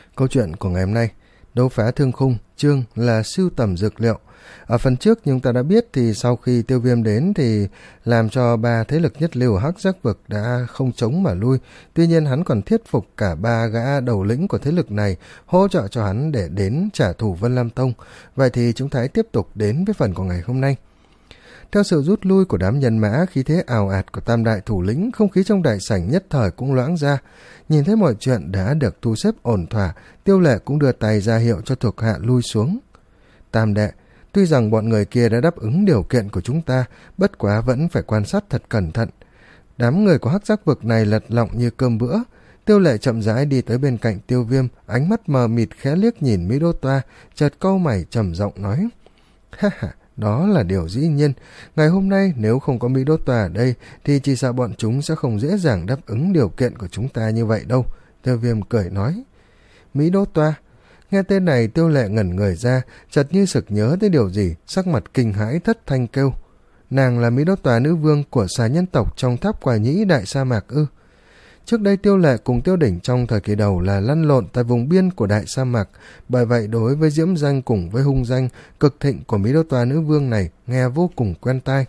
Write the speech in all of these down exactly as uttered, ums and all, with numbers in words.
Câu chuyện của ngày hôm nay, đấu phá thương khung, chương là sưu tầm dược liệu. Ở phần trước chúng ta đã biết thì sau khi Tiêu Viêm đến thì làm cho ba thế lực nhất lưu Hắc Giác Vực đã không chống mà lui. Tuy nhiên hắn còn thuyết phục cả ba gã đầu lĩnh của thế lực này hỗ trợ cho hắn để đến trả thù Vân Lam Tông. Vậy thì chúng ta hãy tiếp tục đến với phần của ngày hôm nay. Theo sự rút lui của đám nhân mã, khí thế ào ạt của tam đại thủ lĩnh, không khí trong đại sảnh nhất thời cũng loãng ra. Nhìn thấy mọi chuyện đã được thu xếp ổn thỏa, Tiêu Lệ cũng đưa tay ra hiệu cho thuộc hạ lui xuống. Tam đệ, tuy rằng bọn người kia đã đáp ứng điều kiện của chúng ta, bất quá vẫn phải quan sát thật cẩn thận. Đám người của Hắc Giác Vực này lật lọng như cơm bữa. Tiêu Lệ chậm rãi đi tới bên cạnh Tiêu Viêm, ánh mắt mờ mịt khẽ liếc nhìn Mỹ Đô Toa, chợt cau mày trầm giọng nói: Ha ha, đó là điều dĩ nhiên. Ngày hôm nay nếu không có Mỹ Đô Toa ở đây thì chỉ sợ bọn chúng sẽ không dễ dàng đáp ứng điều kiện của chúng ta như vậy đâu. Tiêu Viêm cười nói. Mỹ Đô Toa. Nghe tên này, Tiêu Lệ ngẩn người ra, chợt như sực nhớ tới điều gì, sắc mặt kinh hãi thất thanh kêu. Nàng là Mỹ Đô Toa nữ vương của xà nhân tộc trong tháp Quả Nhĩ đại sa mạc ư? Trước đây Tiêu Lệ cùng Tiêu Đỉnh trong thời kỳ đầu là lăn lộn tại vùng biên của đại sa mạc, bởi vậy đối với diễm danh cùng với hung danh cực thịnh của Mỹ Đô Toa nữ vương này nghe vô cùng quen tai.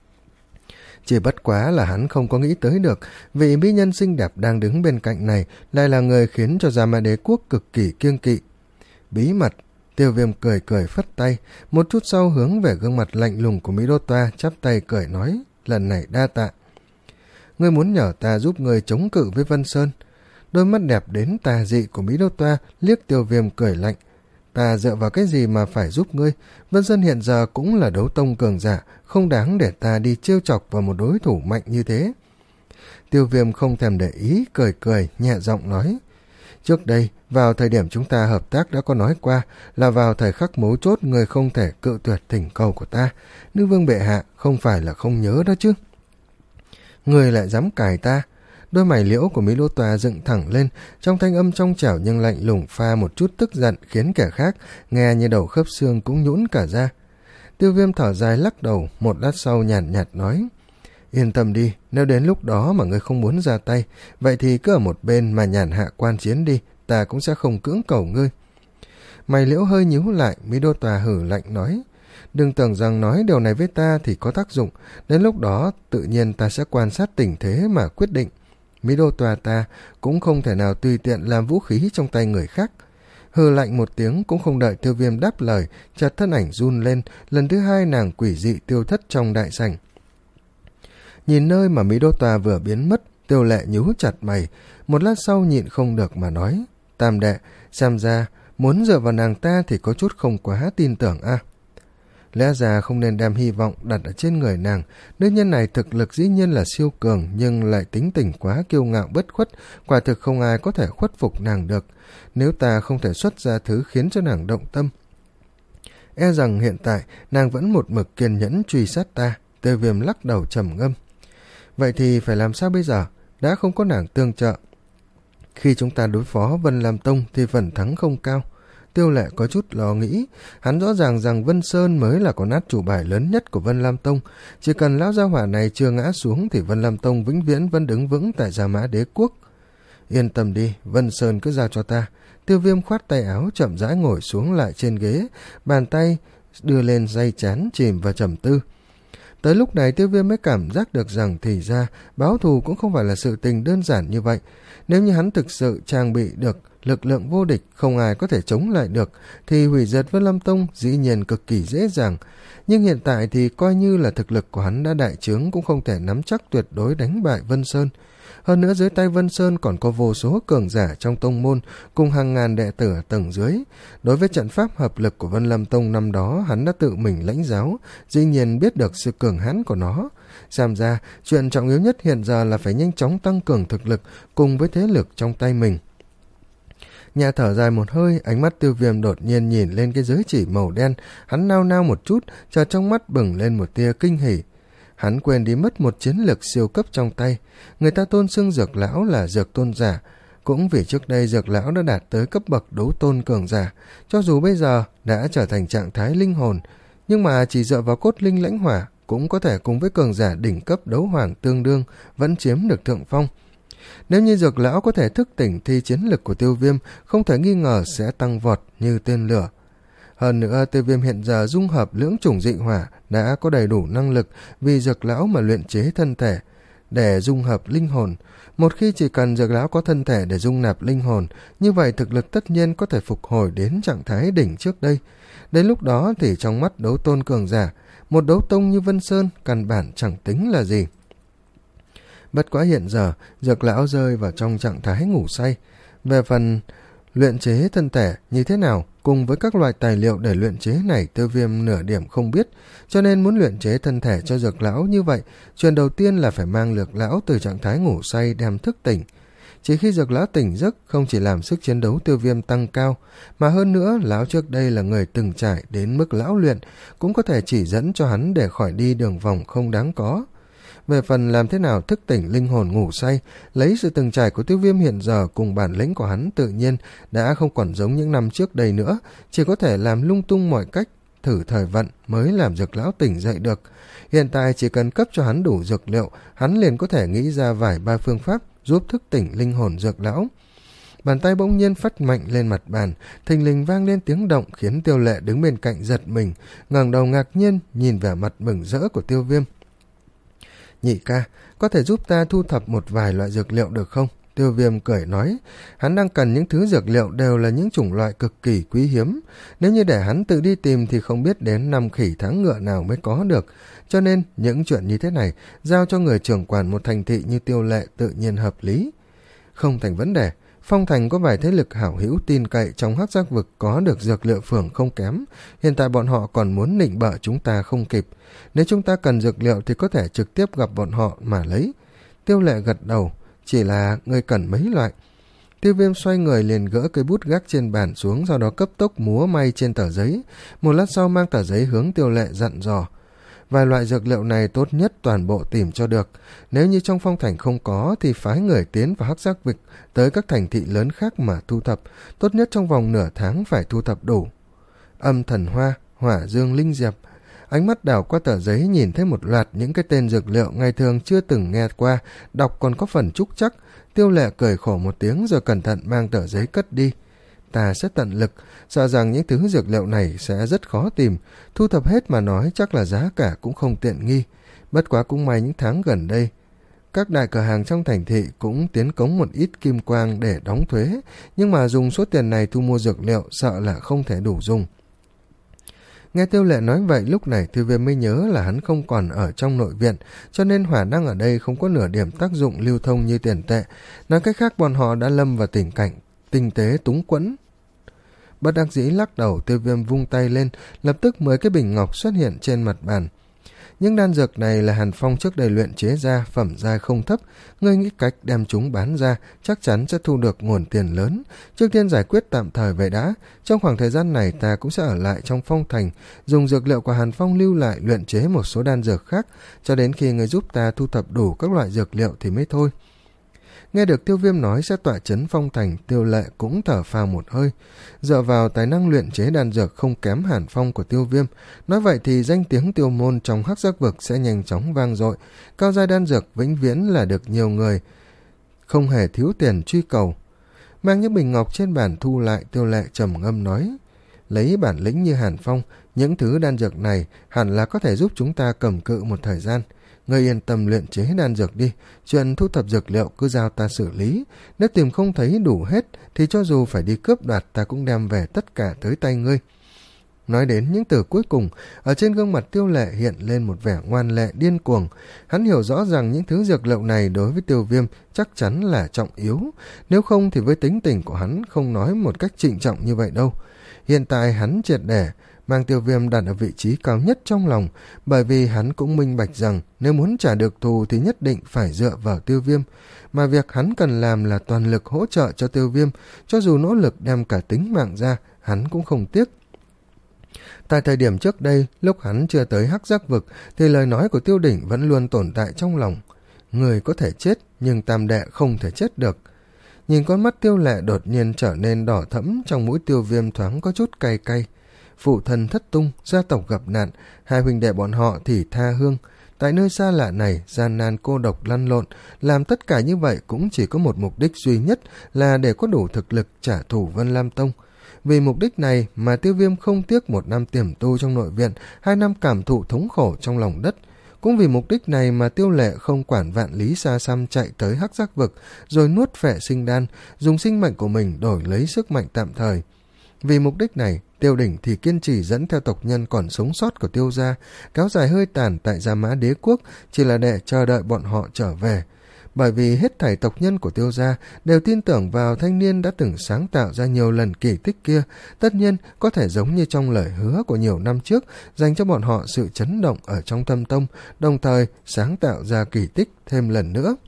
Chỉ bất quá là hắn không có nghĩ tới được vị mỹ nhân xinh đẹp đang đứng bên cạnh này lại là người khiến cho Gia Mã Đế quốc cực kỳ kiêng kỵ. Bí mật. Tiêu Viêm cười cười phất tay, một chút sau hướng về gương mặt lạnh lùng của Mỹ Đô Toa, chắp tay cười nói, lần này đa tạ. Ngươi muốn nhờ ta giúp ngươi chống cự với Vân Sơn. Đôi mắt đẹp đến tà dị của Mỹ Đô Toa liếc Tiêu Viêm cười lạnh. Ta dựa vào cái gì mà phải giúp ngươi? Vân Sơn hiện giờ cũng là đấu tông cường giả, không đáng để ta đi trêu chọc vào một đối thủ mạnh như thế. Tiêu Viêm không thèm để ý, cười cười, nhẹ giọng nói. Trước đây, vào thời điểm chúng ta hợp tác đã có nói qua là vào thời khắc mấu chốt ngươi không thể cự tuyệt thỉnh cầu của ta. Nữ vương bệ hạ không phải là không nhớ đó chứ. Người lại dám cài ta. Đôi mày liễu của Mỹ Đô Toa dựng thẳng lên, trong thanh âm trong trẻo nhưng lạnh lùng pha một chút tức giận, khiến kẻ khác nghe như đầu khớp xương cũng nhũn cả ra. Tiêu Viêm thở dài lắc đầu, một lát sau nhàn nhạt, nhạt nói: Yên tâm đi, nếu đến lúc đó mà ngươi không muốn ra tay, vậy thì cứ ở một bên mà nhàn hạ quan chiến đi, ta cũng sẽ không cưỡng cầu ngươi. Mày liễu hơi nhíu lại, Mỹ Đô Toa hử lạnh nói: Đừng tưởng rằng nói điều này với ta thì có tác dụng, đến lúc đó tự nhiên ta sẽ quan sát tình thế mà quyết định. Mỹ Đô Toa ta cũng không thể nào tùy tiện làm vũ khí trong tay người khác. Hừ lạnh một tiếng, cũng không đợi Tiêu Viêm đáp lời, chợt thân ảnh run lên, lần thứ hai nàng quỷ dị tiêu thất trong đại sảnh. Nhìn nơi mà Mỹ Đô Toa vừa biến mất, Tiêu Lệ nhíu chặt mày, một lát sau nhịn không được mà nói: Tam đệ, xem ra muốn dựa vào nàng ta thì có chút không quá tin tưởng a. À? Lẽ ra không nên đem hy vọng đặt ở trên người nàng. Nữ nhân này thực lực dĩ nhiên là siêu cường, nhưng lại tính tình quá kiêu ngạo bất khuất, quả thực không ai có thể khuất phục nàng được. Nếu ta không thể xuất ra thứ khiến cho nàng động tâm, e rằng hiện tại nàng vẫn một mực kiên nhẫn truy sát ta. Tiêu Viêm lắc đầu trầm ngâm. Vậy thì phải làm sao bây giờ? Đã không có nàng tương trợ, khi chúng ta đối phó Vân Lam Tông thì phần thắng không cao. Tiêu Lệ có chút lo nghĩ, hắn rõ ràng rằng Vân Sơn mới là con át chủ bài lớn nhất của Vân Lam Tông. Chỉ cần lão gia hỏa này chưa ngã xuống thì Vân Lam Tông vĩnh viễn vẫn đứng vững tại Gia Mã Đế quốc. Yên tâm đi, Vân Sơn cứ giao cho ta. Tiêu Viêm khoát tay áo, chậm rãi ngồi xuống lại trên ghế, bàn tay đưa lên day chán, chìm vào trầm tư. Tới lúc này Tiêu Viêm mới cảm giác được rằng thì ra báo thù cũng không phải là sự tình đơn giản như vậy. Nếu như hắn thực sự trang bị được lực lượng vô địch, không ai có thể chống lại được, thì hủy diệt Vân Lam Tông dĩ nhiên cực kỳ dễ dàng. Nhưng hiện tại thì coi như là thực lực của hắn đã đại trướng, cũng không thể nắm chắc tuyệt đối đánh bại Vân Sơn. Hơn nữa dưới tay Vân Sơn còn có vô số cường giả trong tông môn cùng hàng ngàn đệ tử ở tầng dưới. Đối với trận pháp hợp lực của Vân Lam Tông năm đó, hắn đã tự mình lãnh giáo, dĩ nhiên biết được sự cường hãn của nó. Xem ra chuyện trọng yếu nhất hiện giờ là phải nhanh chóng tăng cường thực lực cùng với thế lực trong tay mình. Nhà thở dài một hơi, ánh mắt Tiêu Viêm đột nhiên nhìn lên cái giới chỉ màu đen, hắn nao nao một chút, chợt trong mắt bừng lên một tia kinh hỉ. Hắn quên đi mất một chiến lược siêu cấp trong tay. Người ta tôn xưng Dược Lão là Dược Tôn giả, cũng vì trước đây Dược Lão đã đạt tới cấp bậc đấu tôn cường giả. Cho dù bây giờ đã trở thành trạng thái linh hồn, nhưng mà chỉ dựa vào cốt linh lãnh hỏa cũng có thể cùng với cường giả đỉnh cấp đấu hoàng tương đương, vẫn chiếm được thượng phong. Nếu như Dược lão có thể thức tỉnh thì chiến lực của Tiêu Viêm không thể nghi ngờ sẽ tăng vọt như tên lửa. Hơn nữa, Tiêu Viêm hiện giờ dung hợp lưỡng chủng dị hỏa đã có đầy đủ năng lực vì Dược lão mà luyện chế thân thể để dung hợp linh hồn. Một khi chỉ cần Dược lão có thân thể để dung nạp linh hồn, như vậy thực lực tất nhiên có thể phục hồi đến trạng thái đỉnh trước đây. Đến lúc đó thì trong mắt đấu tôn cường giả, một đấu tông như Vân Sơn căn bản chẳng tính là gì. Bất quá hiện giờ, Dược lão rơi vào trong trạng thái ngủ say. Về phần luyện chế thân thể như thế nào, cùng với các loại tài liệu để luyện chế này, Tiêu Viêm nửa điểm không biết, cho nên muốn luyện chế thân thể cho Dược lão như vậy, chuyện đầu tiên là phải mang Dược lão từ trạng thái ngủ say đem thức tỉnh. Chỉ khi Dược lão tỉnh giấc, không chỉ làm sức chiến đấu Tiêu Viêm tăng cao, mà hơn nữa lão trước đây là người từng trải đến mức lão luyện, cũng có thể chỉ dẫn cho hắn để khỏi đi đường vòng không đáng có. Về phần làm thế nào thức tỉnh linh hồn ngủ say, lấy sự từng trải của Tiêu Viêm hiện giờ cùng bản lĩnh của hắn tự nhiên đã không còn giống những năm trước đây nữa, chỉ có thể làm lung tung mọi cách, thử thời vận mới làm Dược lão tỉnh dậy được. Hiện tại chỉ cần cấp cho hắn đủ dược liệu, hắn liền có thể nghĩ ra vài ba phương pháp giúp thức tỉnh linh hồn Dược lão. Bàn tay bỗng nhiên phất mạnh lên mặt bàn, thình lình vang lên tiếng động khiến Tiêu Lệ đứng bên cạnh giật mình, ngẩng đầu ngạc nhiên nhìn vẻ mặt mừng rỡ của Tiêu Viêm. Nhị ca, có thể giúp ta thu thập một vài loại dược liệu được không? Tiêu Viêm cười nói, hắn đang cần những thứ dược liệu đều là những chủng loại cực kỳ quý hiếm. Nếu như để hắn tự đi tìm thì không biết đến năm khỉ tháng ngựa nào mới có được. Cho nên những chuyện như thế này, giao cho người trưởng quản một thành thị như Tiêu Lệ tự nhiên hợp lý. Không thành vấn đề. Phong thành có vài thế lực hảo hữu tin cậy trong hắc giác vực có được dược liệu phường không kém. Hiện tại bọn họ còn muốn nịnh bợ chúng ta không kịp. Nếu chúng ta cần dược liệu thì có thể trực tiếp gặp bọn họ mà lấy. Tiêu Lệ gật đầu, chỉ là ngươi cần mấy loại. Tiêu Viêm xoay người liền gỡ cây bút gác trên bàn xuống, sau đó cấp tốc múa may trên tờ giấy. Một lát sau mang tờ giấy hướng Tiêu Lệ dặn dò. Vài loại dược liệu này tốt nhất toàn bộ tìm cho được. Nếu như trong phong thành không có thì phái người tiến vào hắc giác vực tới các thành thị lớn khác mà thu thập. Tốt nhất trong vòng nửa tháng phải thu thập đủ. Âm thần hoa, hỏa dương linh diệp. Ánh mắt đảo qua tờ giấy nhìn thấy một loạt những cái tên dược liệu ngày thường chưa từng nghe qua, đọc còn có phần trúc chắc. Tiêu Lệ cười khổ một tiếng rồi cẩn thận mang tờ giấy cất đi. Ta sẽ tận lực, sợ rằng những thứ dược liệu này sẽ rất khó tìm, thu thập hết mà nói chắc là giá cả cũng không tiện nghi. Bất quá cũng may những tháng gần đây, các đại cửa hàng trong thành thị cũng tiến cống một ít kim quang để đóng thuế, nhưng mà dùng số tiền này thu mua dược liệu sợ là không thể đủ dùng. Nghe Tiêu Lệ nói vậy, lúc này Tiêu Viêm mới nhớ là hắn không còn ở trong nội viện, cho nên hỏa năng ở đây không có nửa điểm tác dụng lưu thông như tiền tệ. Nói cách khác, bọn họ đã lâm vào tình cảnh tinh tế túng quẫn. Bất đắc dĩ lắc đầu, Tiêu Viêm vung tay lên, lập tức mười cái bình ngọc xuất hiện trên mặt bàn. Những đan dược này là Hàn Phong trước đây luyện chế ra, phẩm giai không thấp, ngươi nghĩ cách đem chúng bán ra, chắc chắn sẽ thu được nguồn tiền lớn. Trước tiên giải quyết tạm thời vậy đã, trong khoảng thời gian này ta cũng sẽ ở lại trong phong thành, dùng dược liệu của Hàn Phong lưu lại luyện chế một số đan dược khác, cho đến khi ngươi giúp ta thu thập đủ các loại dược liệu thì mới thôi. Nghe được Tiêu Viêm nói sẽ tọa chấn phong thành, Tiêu Lệ cũng thở phào một hơi. Dựa vào tài năng luyện chế đan dược không kém Hàn Phong của Tiêu Viêm, nói vậy thì danh tiếng Tiêu môn trong hắc giác vực sẽ nhanh chóng vang dội. Cao giai đan dược vĩnh viễn là được nhiều người không hề thiếu tiền truy cầu. Mang những bình ngọc trên bàn thu lại, Tiêu Lệ trầm ngâm nói, lấy bản lĩnh như Hàn Phong, những thứ đan dược này hẳn là có thể giúp chúng ta cầm cự một thời gian. Ngươi yên tâm luyện chế đan dược đi, chuyện thu thập dược liệu cứ giao ta xử lý. Nếu tìm không thấy đủ hết thì cho dù phải đi cướp đoạt ta cũng đem về tất cả tới tay ngươi. Nói đến những từ cuối cùng, ở trên gương mặt Tiêu Lệ hiện lên một vẻ ngoan lệ điên cuồng. Hắn hiểu rõ rằng những thứ dược liệu này đối với Tiêu Viêm chắc chắn là trọng yếu, nếu không thì với tính tình của hắn không nói một cách trịnh trọng như vậy đâu. Hiện tại hắn triệt để mang Tiêu Viêm đặt ở vị trí cao nhất trong lòng, bởi vì hắn cũng minh bạch rằng nếu muốn trả được thù thì nhất định phải dựa vào Tiêu Viêm, mà việc hắn cần làm là toàn lực hỗ trợ cho Tiêu Viêm, cho dù nỗ lực đem cả tính mạng ra, hắn cũng không tiếc. Tại thời điểm trước đây, lúc hắn chưa tới hắc giác vực, thì lời nói của Tiêu Đỉnh vẫn luôn tồn tại trong lòng. Người có thể chết, nhưng tam đệ không thể chết được. Nhìn con mắt Tiêu Lệ đột nhiên trở nên đỏ thẫm, trong mũi Tiêu Viêm thoáng có chút cay cay. Phụ thân thất tung, gia tộc gặp nạn, hai huynh đệ bọn họ thì tha hương. tại nơi xa lạ này, gian nan cô độc lăn lộn, làm tất cả như vậy cũng chỉ có một mục đích duy nhất là để có đủ thực lực trả thù Vân Lam Tông. Vì mục đích này mà Tiêu Viêm không tiếc một năm tiềm tu trong nội viện, hai năm cảm thụ thống khổ trong lòng đất. Cũng vì mục đích này mà Tiêu Lệ không quản vạn lý xa xăm chạy tới Hắc Giác Vực, rồi nuốt phệ sinh đan, dùng sinh mệnh của mình đổi lấy sức mạnh tạm thời. Vì mục đích này, Tiêu Đỉnh thì kiên trì dẫn theo tộc nhân còn sống sót của Tiêu gia, kéo dài hơi tàn tại Gia Mã Đế Quốc, chỉ là để chờ đợi bọn họ trở về. Bởi vì hết thảy tộc nhân của Tiêu gia đều tin tưởng vào thanh niên đã từng sáng tạo ra nhiều lần kỳ tích kia, tất nhiên có thể giống như trong lời hứa của nhiều năm trước, dành cho bọn họ sự chấn động ở trong tâm tông, đồng thời sáng tạo ra kỳ tích thêm lần nữa.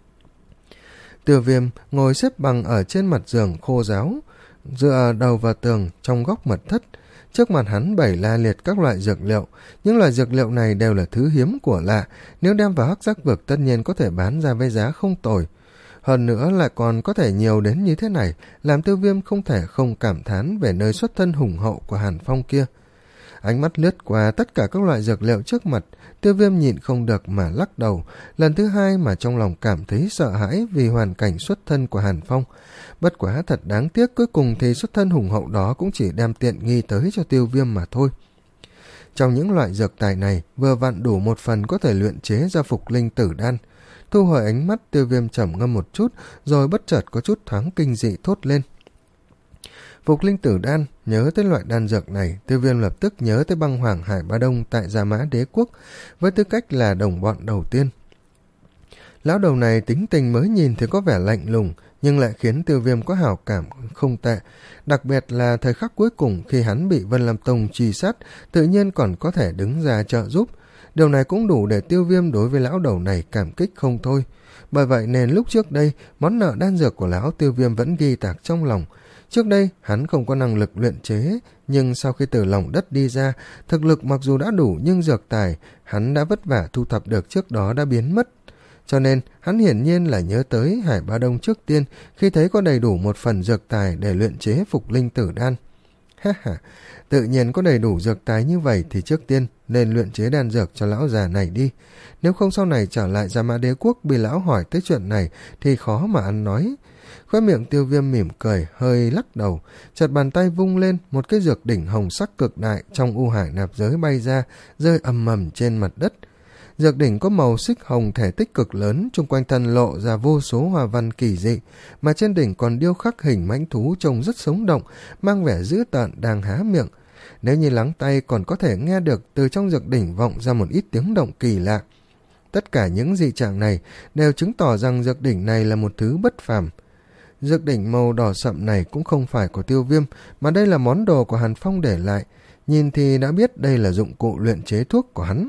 Tiêu Viêm ngồi xếp bằng ở trên mặt giường khô ráo, dựa đầu vào tường trong góc mật thất. Trước mặt hắn bày la liệt các loại dược liệu, những loại dược liệu này đều là thứ hiếm của lạ, nếu đem vào Hắc Giác Vực tất nhiên có thể bán ra với giá không tồi. Hơn nữa lại còn có thể nhiều đến như thế này, làm Tiêu Viêm không thể không cảm thán về nơi xuất thân hùng hậu của Hàn Phong kia. Ánh mắt lướt qua tất cả các loại dược liệu trước mặt, Tiêu Viêm nhịn không được mà lắc đầu, lần thứ hai mà trong lòng cảm thấy sợ hãi vì hoàn cảnh xuất thân của Hàn Phong. Bất quá thật đáng tiếc, cuối cùng thì xuất thân hùng hậu đó cũng chỉ đem tiện nghi tới cho Tiêu Viêm mà thôi. Trong những loại dược tài này, vừa vặn đủ một phần có thể luyện chế ra Phục Linh Tử Đan. Thu hồi ánh mắt, Tiêu Viêm trầm ngâm một chút, rồi bất chợt có chút thoáng kinh dị thốt lên. Phục Linh Tử Đan, nhớ tới loại đan dược này, Tiêu Viêm lập tức nhớ tới Băng Hoàng Hải Ba Đông tại Gia Mã Đế Quốc, với tư cách là đồng bọn đầu tiên. Lão đầu này tính tình mới nhìn thì có vẻ lạnh lùng, nhưng lại khiến Tiêu Viêm có hảo cảm không tệ, đặc biệt là thời khắc cuối cùng khi hắn bị Vân Lam Tông truy sát, tự nhiên còn có thể đứng ra trợ giúp. Điều này cũng đủ để Tiêu Viêm đối với lão đầu này cảm kích không thôi. Bởi vậy nên lúc trước đây, món nợ đan dược của lão Tiêu Viêm vẫn ghi tạc trong lòng. Trước đây, hắn không có năng lực luyện chế, nhưng sau khi từ lòng đất đi ra, thực lực mặc dù đã đủ nhưng dược tài, hắn đã vất vả thu thập được trước đó đã biến mất. Cho nên, hắn hiển nhiên là nhớ tới Hải Ba Đông trước tiên khi thấy có đầy đủ một phần dược tài để luyện chế Phục Linh Tử Đan. Ha ha, tự nhiên có đầy đủ dược tài như vậy thì trước tiên nên luyện chế đan dược cho lão già này đi. Nếu không sau này trở lại Gia Mã Đế Quốc bị lão hỏi tới chuyện này thì khó mà ăn nói. Khóe miệng Tiêu Viêm mỉm cười, hơi lắc đầu, chợt bàn tay vung lên, một cái dược đỉnh hồng sắc cực đại trong u hải nạp giới bay ra, rơi ầm ầm trên mặt đất. Dược đỉnh có màu xích hồng thể tích cực lớn, chung quanh thân lộ ra vô số hoa văn kỳ dị, mà trên đỉnh còn điêu khắc hình mãnh thú trông rất sống động, mang vẻ dữ tợn đang há miệng. Nếu như lắng tai còn có thể nghe được từ trong dược đỉnh vọng ra một ít tiếng động kỳ lạ. Tất cả những dị trạng này đều chứng tỏ rằng dược đỉnh này là một thứ bất phàm. Dược đỉnh màu đỏ sậm này cũng không phải của Tiêu Viêm, mà đây là món đồ của Hàn Phong để lại. Nhìn thì đã biết đây là dụng cụ luyện chế thuốc của hắn.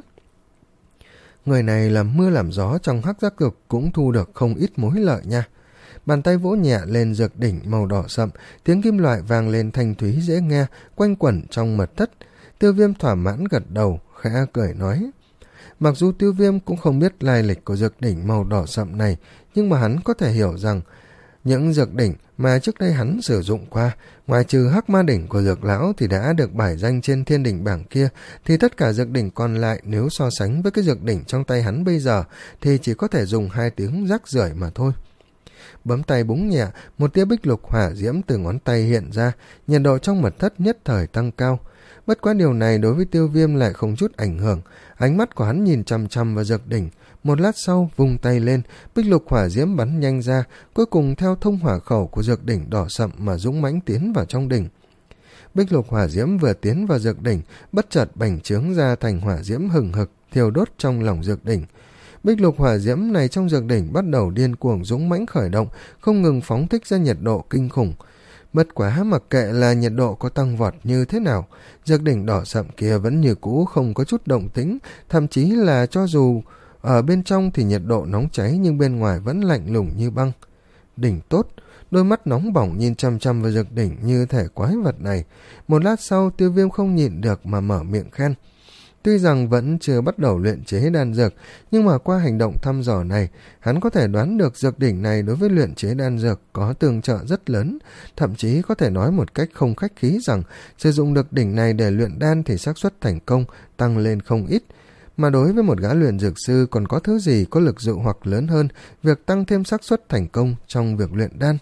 Người này làm mưa làm gió trong Hắc Giác Vực cũng thu được không ít mối lợi nha. Bàn tay vỗ nhẹ lên dược đỉnh màu đỏ sậm, tiếng kim loại vang lên thanh thúy dễ nghe, quanh quẩn trong mật thất. Tiêu Viêm thỏa mãn gật đầu, khẽ cười nói. Mặc dù Tiêu Viêm cũng không biết lai lịch của dược đỉnh màu đỏ sậm này, nhưng mà hắn có thể hiểu rằng những dược đỉnh mà trước đây hắn sử dụng qua, ngoài trừ Hắc Ma đỉnh của dược lão thì đã được bài danh trên thiên đỉnh bảng kia, thì tất cả dược đỉnh còn lại nếu so sánh với cái dược đỉnh trong tay hắn bây giờ thì chỉ có thể dùng hai tiếng rác rưởi mà thôi. Bấm tay búng nhẹ, một tia bích lục hỏa diễm từ ngón tay hiện ra, nhiệt độ trong mật thất nhất thời tăng cao. Bất quá điều này đối với Tiêu Viêm lại không chút ảnh hưởng, ánh mắt của hắn nhìn chằm chằm vào dược đỉnh. Một lát sau vung tay lên, bích lục hỏa diễm bắn nhanh ra, cuối cùng theo thông hỏa khẩu của dược đỉnh đỏ sậm mà dũng mãnh tiến vào trong đỉnh. Bích lục hỏa diễm vừa tiến vào dược đỉnh, bất chợt bành trướng ra thành hỏa diễm hừng hực, thiêu đốt trong lòng dược đỉnh. Bích lục hỏa diễm này trong dược đỉnh bắt đầu điên cuồng dũng mãnh khởi động, không ngừng phóng thích ra nhiệt độ kinh khủng. Bất quá mặc kệ là nhiệt độ có tăng vọt như thế nào, dược đỉnh đỏ sậm kia vẫn như cũ không có chút động tĩnh, thậm chí là cho dù ở bên trong thì nhiệt độ nóng cháy nhưng bên ngoài vẫn lạnh lùng như băng. Đỉnh tốt, đôi mắt nóng bỏng nhìn chăm chăm vào dược đỉnh như thể quái vật này. Một lát sau Tiêu Viêm không nhịn được mà mở miệng khen. Tuy rằng vẫn chưa bắt đầu luyện chế đan dược, nhưng mà qua hành động thăm dò này, hắn có thể đoán được dược đỉnh này đối với luyện chế đan dược có tương trợ rất lớn, thậm chí có thể nói một cách không khách khí rằng sử dụng được đỉnh này để luyện đan thì xác suất thành công tăng lên không ít. Mà đối với một gã luyện dược sư còn có thứ gì có lực dụ hoặc lớn hơn việc tăng thêm xác suất thành công trong việc luyện đan.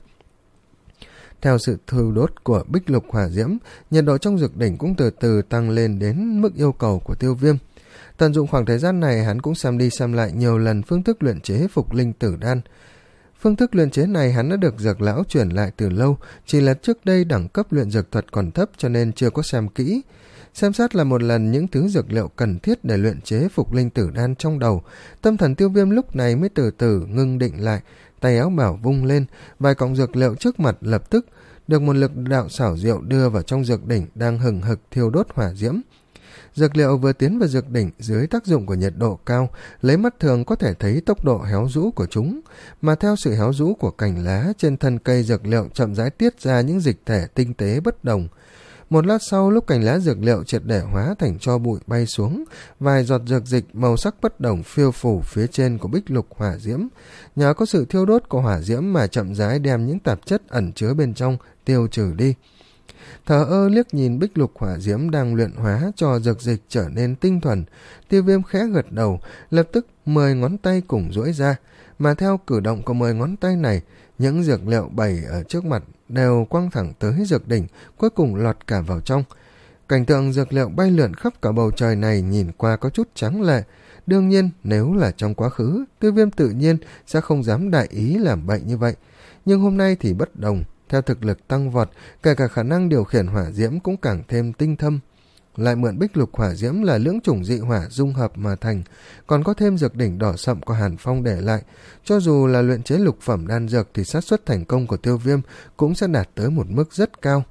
Theo sự thiêu đốt của bích lục hỏa diễm, nhiệt độ trong dược đỉnh cũng từ từ tăng lên đến mức yêu cầu của Tiêu Viêm. Tận dụng khoảng thời gian này, hắn cũng xem đi xem lại nhiều lần phương thức luyện chế phục linh tử đan. Phương thức luyện chế này hắn đã được dược lão truyền lại từ lâu, chỉ là trước đây đẳng cấp luyện dược thuật còn thấp cho nên chưa có xem kỹ. Xem xét là một lần những thứ dược liệu cần thiết để luyện chế phục linh tử đan trong đầu, tâm thần Tiêu Viêm lúc này mới từ từ ngưng định lại, tay áo bảo vung lên, vài cọng dược liệu trước mặt lập tức được một lực đạo xảo diệu đưa vào trong dược đỉnh đang hừng hực thiêu đốt hỏa diễm. Dược liệu vừa tiến vào dược đỉnh dưới tác dụng của nhiệt độ cao, lấy mắt thường có thể thấy tốc độ héo rũ của chúng, mà theo sự héo rũ của cành lá trên thân cây dược liệu chậm rãi tiết ra những dịch thể tinh tế bất đồng. Một lát sau, lúc cành lá dược liệu triệt để hóa thành tro bụi bay xuống, vài giọt dược dịch màu sắc bất đồng phiêu phù phía trên của bích lục hỏa diễm. Nhờ có sự thiêu đốt của hỏa diễm mà chậm rãi đem những tạp chất ẩn chứa bên trong tiêu trừ đi. Thờ ơ liếc nhìn bích lục hỏa diễm đang luyện hóa cho dược dịch trở nên tinh thuần, Tiêu Viêm khẽ gật đầu, lập tức mười ngón tay cùng duỗi ra, mà theo cử động của mười ngón tay này, những dược liệu bày ở trước mặt đều quăng thẳng tới dược đỉnh, cuối cùng lọt cả vào trong. Cảnh tượng dược liệu bay lượn khắp cả bầu trời này nhìn qua có chút tráng lệ. Đương nhiên, nếu là trong quá khứ, Tiêu Viêm tự nhiên sẽ không dám đại ý làm bậy như vậy. Nhưng hôm nay thì bất đồng, theo thực lực tăng vọt, kể cả khả năng điều khiển hỏa diễm cũng càng thêm tinh thâm. Lại mượn bích lục hỏa diễm là lưỡng chủng dị hỏa dung hợp mà thành, còn có thêm dược đỉnh đỏ sậm của Hàn Phong để lại. Cho dù là luyện chế lục phẩm đan dược thì xác suất thành công của Tiêu Viêm cũng sẽ đạt tới một mức rất cao.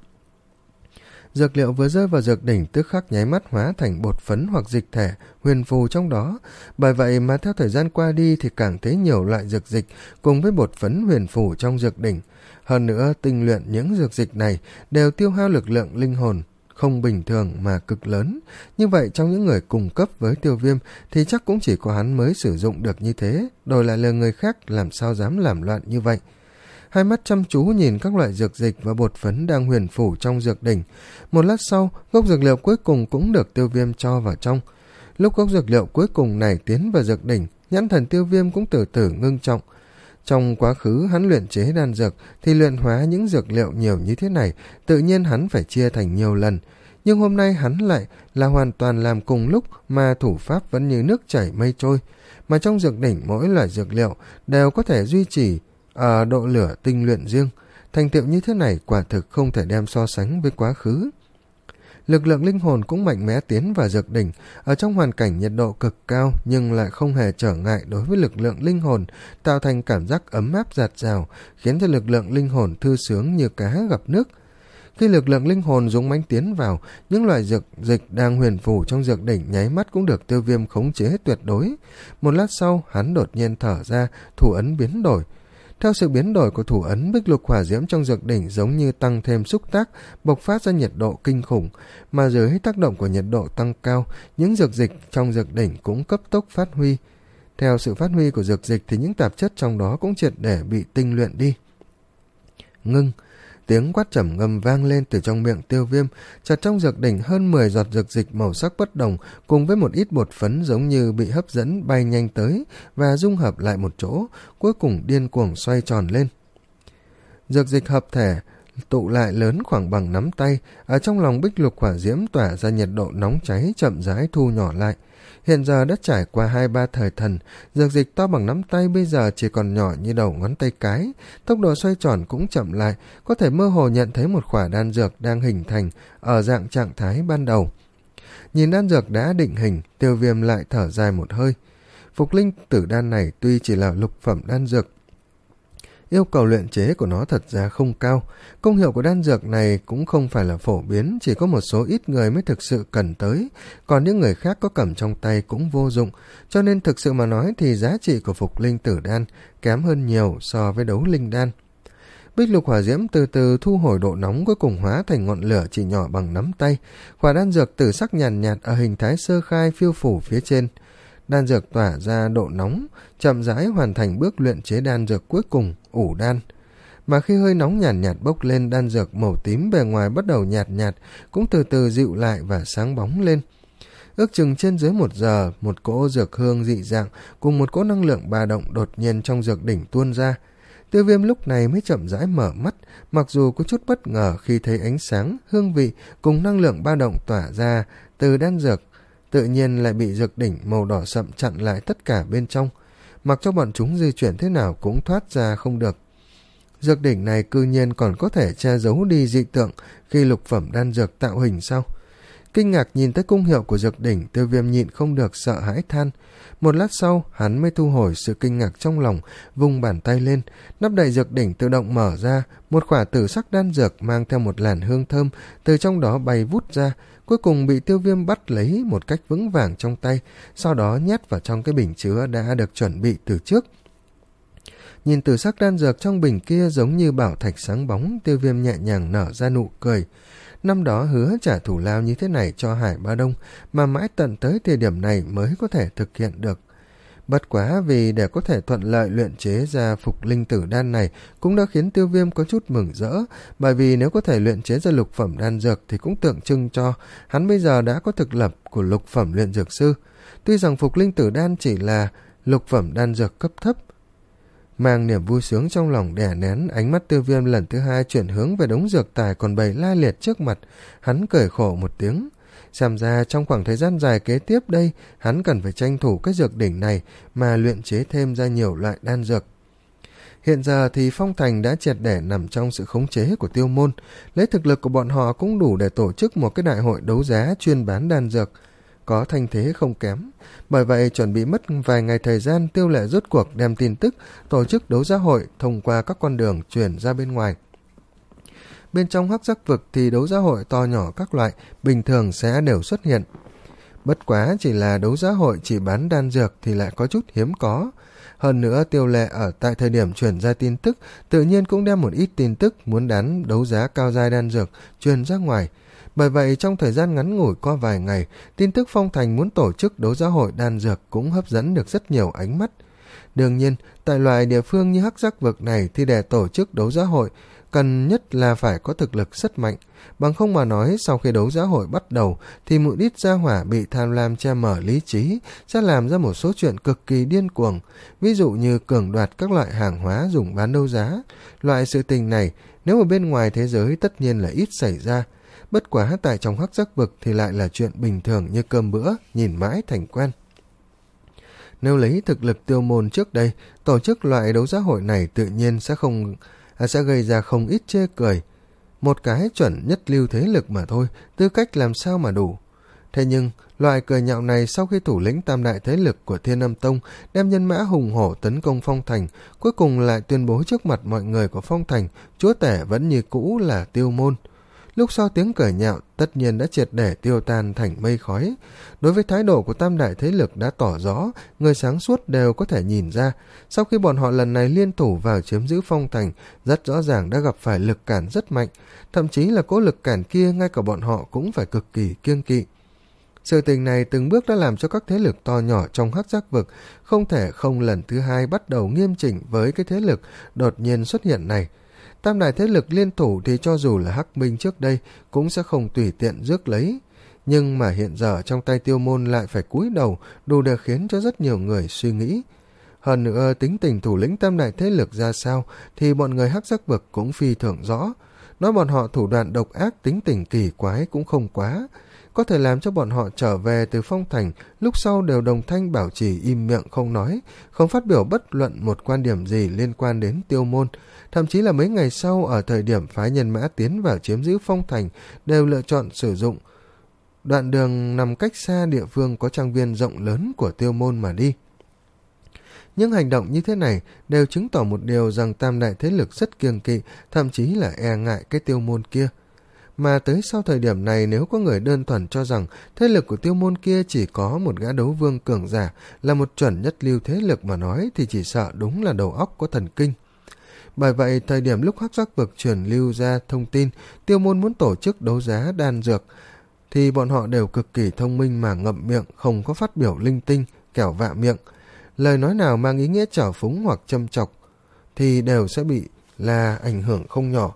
Dược liệu vừa rơi vào dược đỉnh tức khắc nháy mắt hóa thành bột phấn hoặc dịch thể huyền phù trong đó. Bởi vậy mà theo thời gian qua đi thì càng thấy nhiều loại dược dịch cùng với bột phấn huyền phù trong dược đỉnh. Hơn nữa, tinh luyện những dược dịch này đều tiêu hao lực lượng linh hồn không bình thường mà cực lớn. Như vậy trong những người cùng cấp với Tiêu Viêm thì chắc cũng chỉ có hắn mới sử dụng được như thế, đổi lại lời người khác làm sao dám làm loạn như vậy. Hai mắt chăm chú nhìn các loại dược dịch và bột phấn đang huyền phủ trong dược đỉnh. Một lát sau, gốc dược liệu cuối cùng cũng được Tiêu Viêm cho vào trong. Lúc gốc dược liệu cuối cùng này tiến vào dược đỉnh, nhãn thần Tiêu Viêm cũng từ từ ngưng trọng. Trong quá khứ hắn luyện chế đan dược thì luyện hóa những dược liệu nhiều như thế này, tự nhiên hắn phải chia thành nhiều lần. Nhưng hôm nay hắn lại là hoàn toàn làm cùng lúc mà thủ pháp vẫn như nước chảy mây trôi. Mà trong dược đỉnh mỗi loại dược liệu đều có thể duy trì ở độ lửa tinh luyện riêng. Thành tựu như thế này quả thực không thể đem so sánh với quá khứ. Lực lượng linh hồn cũng mạnh mẽ tiến vào dược đỉnh, ở trong hoàn cảnh nhiệt độ cực cao nhưng lại không hề trở ngại đối với lực lượng linh hồn, tạo thành cảm giác ấm áp dạt dào, khiến cho lực lượng linh hồn thư sướng như cá gặp nước. Khi lực lượng linh hồn dũng mãnh tiến vào, những loại dược dịch đang huyền phù trong dược đỉnh nháy mắt cũng được Tiêu Viêm khống chế tuyệt đối. Một lát sau, hắn đột nhiên thở ra, thủ ấn biến đổi. Theo sự biến đổi của thủ ấn, bích lục hỏa diễm trong dược đỉnh giống như tăng thêm xúc tác, bộc phát ra nhiệt độ kinh khủng, mà dưới tác động của nhiệt độ tăng cao, những dược dịch trong dược đỉnh cũng cấp tốc phát huy. Theo sự phát huy của dược dịch thì những tạp chất trong đó cũng triệt để bị tinh luyện đi. Ngưng, tiếng quát trầm ngâm vang lên từ trong miệng Tiêu Viêm, chợt trong dược đỉnh hơn mười giọt dược dịch màu sắc bất đồng cùng với một ít bột phấn giống như bị hấp dẫn bay nhanh tới và dung hợp lại một chỗ, cuối cùng điên cuồng xoay tròn lên. Dược dịch hợp thể tụ lại lớn khoảng bằng nắm tay, ở trong lòng bích lục hỏa diễm tỏa ra nhiệt độ nóng cháy chậm rãi thu nhỏ lại. Hiện giờ đã trải qua hai ba thời thần, dược dịch to bằng nắm tay bây giờ chỉ còn nhỏ như đầu ngón tay cái, tốc độ xoay tròn cũng chậm lại, có thể mơ hồ nhận thấy một khỏa đan dược đang hình thành ở dạng trạng thái ban đầu. Nhìn đan dược đã định hình, Tiêu Viêm lại thở dài một hơi. Phục linh tử đan này tuy chỉ là lục phẩm đan dược, yêu cầu luyện chế của nó thật ra không cao. Công hiệu của đan dược này cũng không phải là phổ biến, chỉ có một số ít người mới thực sự cần tới, còn những người khác có cầm trong tay cũng vô dụng, cho nên thực sự mà nói thì giá trị của phục linh tử đan kém hơn nhiều so với đấu linh đan. Bích lục hỏa diễm từ từ thu hồi độ nóng, cuối cùng hóa thành ngọn lửa chỉ nhỏ bằng nắm tay. Quả đan dược tử sắc nhàn nhạt, nhạt ở hình thái sơ khai phiêu phủ phía trên. Đan dược tỏa ra độ nóng, chậm rãi hoàn thành bước luyện chế đan dược cuối cùng, ủ đan. Mà khi hơi nóng nhàn nhạt, nhạt bốc lên, đan dược màu tím bề ngoài bắt đầu nhạt nhạt, cũng từ từ dịu lại và sáng bóng lên. Ước chừng trên dưới một giờ, một cỗ dược hương dị dạng cùng một cỗ năng lượng ba động đột nhiên trong dược đỉnh tuôn ra. Tiêu Viêm lúc này mới chậm rãi mở mắt, mặc dù có chút bất ngờ khi thấy ánh sáng, hương vị cùng năng lượng ba động tỏa ra từ đan dược, tự nhiên lại bị dược đỉnh màu đỏ sậm chặn lại tất cả bên trong, mặc cho bọn chúng di chuyển thế nào cũng thoát ra không được. Dược đỉnh này cư nhiên còn có thể che giấu đi dị tượng khi lục phẩm đan dược tạo hình sao? Kinh ngạc nhìn tới cung hiệu của dược đỉnh, Tiêu Viêm nhịn không được sợ hãi than. Một lát sau, hắn mới thu hồi sự kinh ngạc trong lòng, vung bàn tay lên, nắp đậy dược đỉnh tự động mở ra, một khỏa tử sắc đan dược mang theo một làn hương thơm từ trong đó bay vút ra, cuối cùng bị Tiêu Viêm bắt lấy một cách vững vàng trong tay, sau đó nhét vào trong cái bình chứa đã được chuẩn bị từ trước. Nhìn tử sắc đan dược trong bình kia giống như bảo thạch sáng bóng, Tiêu Viêm nhẹ nhàng nở ra nụ cười. Năm đó hứa trả thù lao như thế này cho Hải Ba Đông, mà mãi tận tới thời điểm này mới có thể thực hiện được. Bất quá vì để có thể thuận lợi luyện chế ra phục linh tử đan này cũng đã khiến Tiêu Viêm có chút mừng rỡ, bởi vì nếu có thể luyện chế ra lục phẩm đan dược thì cũng tượng trưng cho hắn bây giờ đã có thực lập của lục phẩm luyện dược sư. Tuy rằng phục linh tử đan chỉ là lục phẩm đan dược cấp thấp. Mang niềm vui sướng trong lòng đè nén, ánh mắt Tiêu Viêm lần thứ hai chuyển hướng về đống dược tài còn bày la liệt trước mặt. Hắn cười khổ một tiếng. Xem ra trong khoảng thời gian dài kế tiếp đây, hắn cần phải tranh thủ cái dược đỉnh này mà luyện chế thêm ra nhiều loại đan dược. Hiện giờ thì Phong Thành đã triệt để nằm trong sự khống chế của Tiêu Môn. Lấy thực lực của bọn họ cũng đủ để tổ chức một cái đại hội đấu giá chuyên bán đan dược, có thanh thế không kém. Bởi vậy chuẩn bị mất vài ngày thời gian, Tiêu Lệ rốt cuộc đem tin tức tổ chức đấu giá hội thông qua các con đường truyền ra bên ngoài. Bên trong hắc giác vực thì đấu giá hội to nhỏ các loại bình thường sẽ đều xuất hiện. Bất quá chỉ là đấu giá hội chỉ bán đan dược thì lại có chút hiếm có. Hơn nữa Tiêu Lệ ở tại thời điểm truyền ra tin tức tự nhiên cũng đem một ít tin tức muốn đán đấu giá cao giai đan dược truyền ra ngoài. Bởi vậy trong thời gian ngắn ngủi qua vài ngày, tin tức Phong Thành muốn tổ chức đấu giá hội đan dược cũng hấp dẫn được rất nhiều ánh mắt. Đương nhiên, tại loại địa phương như hắc giác vực này thì để tổ chức đấu giá hội, cần nhất là phải có thực lực rất mạnh. Bằng không mà nói, sau khi đấu giá hội bắt đầu thì một ít gia hỏa bị tham lam che mở lý trí sẽ làm ra một số chuyện cực kỳ điên cuồng, ví dụ như cưỡng đoạt các loại hàng hóa dùng bán đấu giá. Loại sự tình này nếu ở bên ngoài thế giới tất nhiên là ít xảy ra, bất quá tại trong hắc giác vực thì lại là chuyện bình thường như cơm bữa, nhìn mãi thành quen. Nếu lấy thực lực Tiêu Môn trước đây, tổ chức loại đấu giá hội này tự nhiên sẽ không à, sẽ gây ra không ít chê cười. Một cái chuẩn nhất lưu thế lực mà thôi, tư cách làm sao mà đủ. Thế nhưng, loại cười nhạo này sau khi thủ lĩnh tam đại thế lực của Thiên Âm Tông đem nhân mã hùng hổ tấn công Phong Thành, cuối cùng lại tuyên bố trước mặt mọi người của Phong Thành, chúa tể vẫn như cũ là Tiêu Môn. Lúc sau tiếng cười nhạo tất nhiên đã triệt để tiêu tan thành mây khói. Đối với thái độ của tam đại thế lực đã tỏ rõ, người sáng suốt đều có thể nhìn ra, sau khi bọn họ lần này liên thủ vào chiếm giữ Phong Thành, rất rõ ràng đã gặp phải lực cản rất mạnh, thậm chí là cố lực cản kia ngay cả bọn họ cũng phải cực kỳ kiêng kỵ. Sự tình này từng bước đã làm cho các thế lực to nhỏ trong hắc giác vực không thể không lần thứ hai bắt đầu nghiêm chỉnh với cái thế lực đột nhiên xuất hiện này. Tam đại thế lực liên thủ thì cho dù là Hắc Minh trước đây cũng sẽ không tùy tiện rước lấy, nhưng mà hiện giờ trong tay Tiêu Môn lại phải cúi đầu, đủ để khiến cho rất nhiều người suy nghĩ. Hơn nữa tính tình thủ lĩnh tam đại thế lực ra sao thì bọn người hắc giác vực cũng phi thường rõ. Nói bọn họ thủ đoạn độc ác, tính tình kỳ quái cũng không quá, có thể làm cho bọn họ trở về từ Phong Thành lúc sau đều đồng thanh bảo trì im miệng không nói, không phát biểu bất luận một quan điểm gì liên quan đến Tiêu Môn. Thậm chí là mấy ngày sau ở thời điểm phái nhân mã tiến vào chiếm giữ Phong Thành đều lựa chọn sử dụng đoạn đường nằm cách xa địa phương có trang viên rộng lớn của Tiêu Môn mà đi. Những hành động như thế này đều chứng tỏ một điều rằng tam đại thế lực rất kiêng kỵ, thậm chí là e ngại cái Tiêu Môn kia. Mà tới sau thời điểm này, nếu có người đơn thuần cho rằng thế lực của Tiêu Môn kia chỉ có một gã đấu vương cường giả là một chuẩn nhất lưu thế lực mà nói thì chỉ sợ đúng là đầu óc có thần kinh. Bởi vậy, thời điểm lúc hắc giác vực truyền lưu ra thông tin Tiêu Môn muốn tổ chức đấu giá đan dược thì bọn họ đều cực kỳ thông minh mà ngậm miệng, không có phát biểu linh tinh, kẻo vạ miệng. Lời nói nào mang ý nghĩa trào phúng hoặc châm chọc thì đều sẽ bị là ảnh hưởng không nhỏ.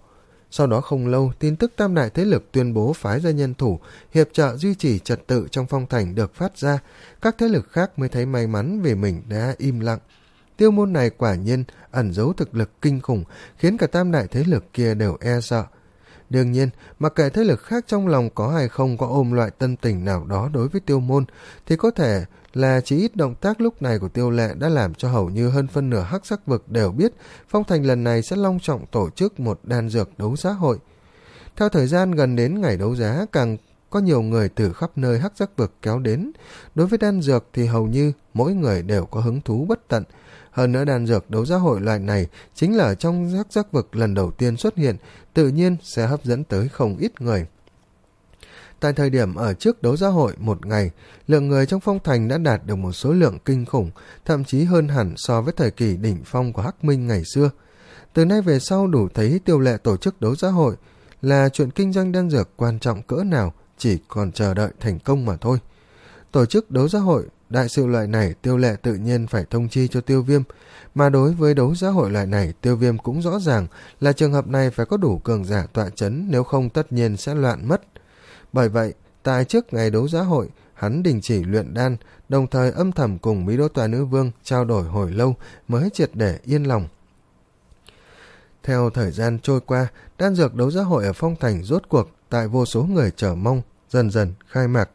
Sau đó không lâu, tin tức tam đại thế lực tuyên bố phái ra nhân thủ, hiệp trợ duy trì trật tự trong phong thành được phát ra. Các thế lực khác mới thấy may mắn vì mình đã im lặng. Tiêu môn này quả nhiên ẩn giấu thực lực kinh khủng, khiến cả tam đại thế lực kia đều e sợ. Đương nhiên, mặc kệ thế lực khác trong lòng có hay không có ôm loại tân tình nào đó đối với tiêu môn, thì có thể là chỉ ít động tác lúc này của Tiêu Lệ đã làm cho hầu như hơn phân nửa hắc sắc vực đều biết phong thành lần này sẽ long trọng tổ chức một đan dược đấu giá hội. Theo thời gian gần đến ngày đấu giá, càng có nhiều người từ khắp nơi hắc sắc vực kéo đến. Đối với đan dược thì hầu như mỗi người đều có hứng thú bất tận. Hơn nữa đan dược đấu giá hội loại này chính là ở trong hắc sắc vực lần đầu tiên xuất hiện, tự nhiên sẽ hấp dẫn tới không ít người. Tại thời điểm ở trước đấu giá hội một ngày, lượng người trong phong thành đã đạt được một số lượng kinh khủng, thậm chí hơn hẳn so với thời kỳ đỉnh phong của Hắc Minh ngày xưa. Từ nay về sau đủ thấy Tiêu Lệ tổ chức đấu giá hội là chuyện kinh doanh đan dược quan trọng cỡ nào, chỉ còn chờ đợi thành công mà thôi. Tổ chức đấu giá hội, đại sự loại này Tiêu Lệ tự nhiên phải thông chi cho Tiêu Viêm, mà đối với đấu giá hội loại này Tiêu Viêm cũng rõ ràng là trường hợp này phải có đủ cường giả tọa chấn, nếu không tất nhiên sẽ loạn mất. Bởi vậy, tại trước ngày đấu giá hội, hắn đình chỉ luyện đan, đồng thời âm thầm cùng Mỹ Đô Tòa Nữ Vương trao đổi hồi lâu mới triệt để yên lòng. Theo thời gian trôi qua, đan dược đấu giá hội ở phong thành rốt cuộc tại vô số người chờ mong dần dần khai mạc.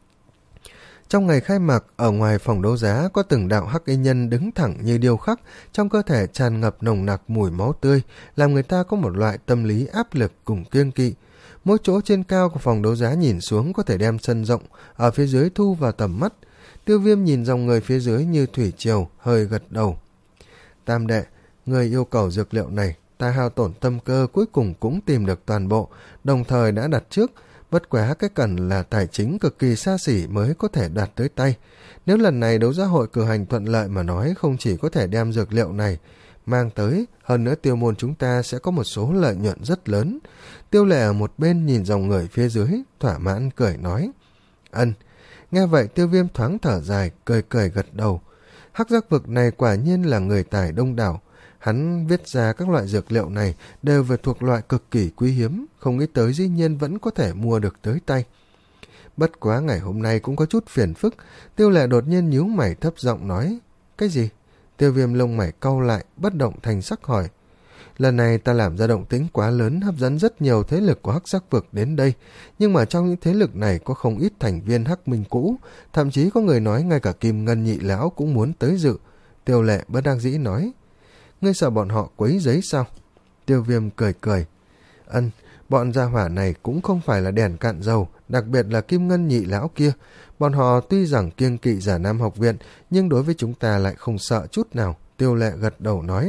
Trong ngày khai mạc, ở ngoài phòng đấu giá có từng đạo hắc y nhân đứng thẳng như điêu khắc, trong cơ thể tràn ngập nồng nặc mùi máu tươi, làm người ta có một loại tâm lý áp lực cùng kiêng kỵ. Mỗi chỗ trên cao của phòng đấu giá nhìn xuống có thể đem sân rộng, ở phía dưới thu vào tầm mắt. Tiêu Viêm nhìn dòng người phía dưới như thủy triều, hơi gật đầu. Tam đệ, người yêu cầu dược liệu này, ta hao tổn tâm cơ cuối cùng cũng tìm được toàn bộ, đồng thời đã đặt trước. Bất quá cái cần là tài chính cực kỳ xa xỉ mới có thể đạt tới tay. Nếu lần này đấu giá hội cử hành thuận lợi mà nói, không chỉ có thể đem dược liệu này mang tới, hơn nữa Tiêu môn chúng ta sẽ có một số lợi nhuận rất lớn. Tiêu Lệ ở một bên nhìn dòng người phía dưới, thỏa mãn cười nói. Ân. Nghe vậy Tiêu Viêm thoáng thở dài, cười cười gật đầu. Hắc giác vực này quả nhiên là người tài đông đảo. Hắn viết ra các loại dược liệu này đều về thuộc loại cực kỳ quý hiếm, không nghĩ tới dĩ nhiên vẫn có thể mua được tới tay. Bất quá ngày hôm nay cũng có chút phiền phức. Tiêu Lệ đột nhiên nhíu mày thấp giọng nói. Cái gì? Tiêu Viêm lông mày cau lại, bất động thành sắc hỏi. Lần này ta làm ra động tĩnh quá lớn, hấp dẫn rất nhiều thế lực của hắc sắc vực đến đây, nhưng mà trong những thế lực này có không ít thành viên hắc minh cũ, thậm chí có người nói ngay cả Kim Ngân nhị lão cũng muốn tới dự. Tiêu Lệ bất đắc dĩ nói. Ngươi sợ bọn họ quấy rối sao? Tiêu Viêm cười cười. Ân, bọn gia hỏa này cũng không phải là đèn cạn dầu, đặc biệt là Kim Ngân nhị lão kia. Bọn họ tuy rằng kiêng kỵ Giả Nam học viện, nhưng đối với chúng ta lại không sợ chút nào. Tiêu Lệ gật đầu nói.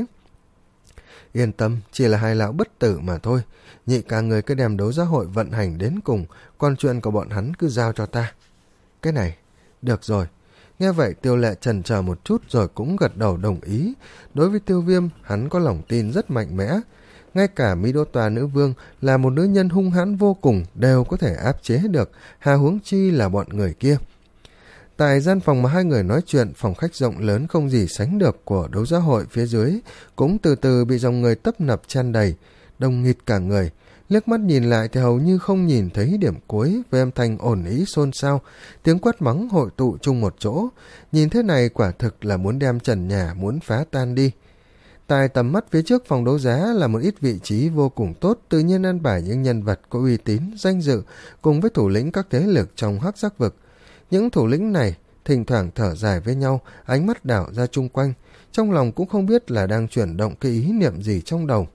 Yên tâm, chỉ là hai lão bất tử mà thôi. Nhị ca người cứ đem đấu giá hội vận hành đến cùng, còn chuyện của bọn hắn cứ giao cho ta. Cái này, được rồi. Nghe vậy Tiêu Lệ chần chờ một chút rồi cũng gật đầu đồng ý. Đối với Tiêu Viêm, hắn có lòng tin rất mạnh mẽ. Ngay cả Mỹ Đô Tòa Nữ Vương là một nữ nhân hung hãn vô cùng đều có thể áp chế được, hà huống chi là bọn người kia. Tại gian phòng mà hai người nói chuyện, phòng khách rộng lớn không gì sánh được của đấu giá hội phía dưới cũng từ từ bị dòng người tấp nập tràn đầy, đông nghịt cả người. Liếc mắt nhìn lại thì hầu như không nhìn thấy điểm cuối, với âm thanh ồn ĩ xôn xao, tiếng quát mắng hội tụ chung một chỗ. Nhìn thế này quả thực là muốn đem trần nhà muốn phá tan đi. Tại tầm mắt phía trước phòng đấu giá là một ít vị trí vô cùng tốt, tự nhiên ăn bài những nhân vật có uy tín, danh dự, cùng với thủ lĩnh các thế lực trong hắc giác vực. Những thủ lĩnh này thỉnh thoảng thở dài với nhau, ánh mắt đảo ra chung quanh, trong lòng cũng không biết là đang chuyển động cái ý niệm gì trong đầu.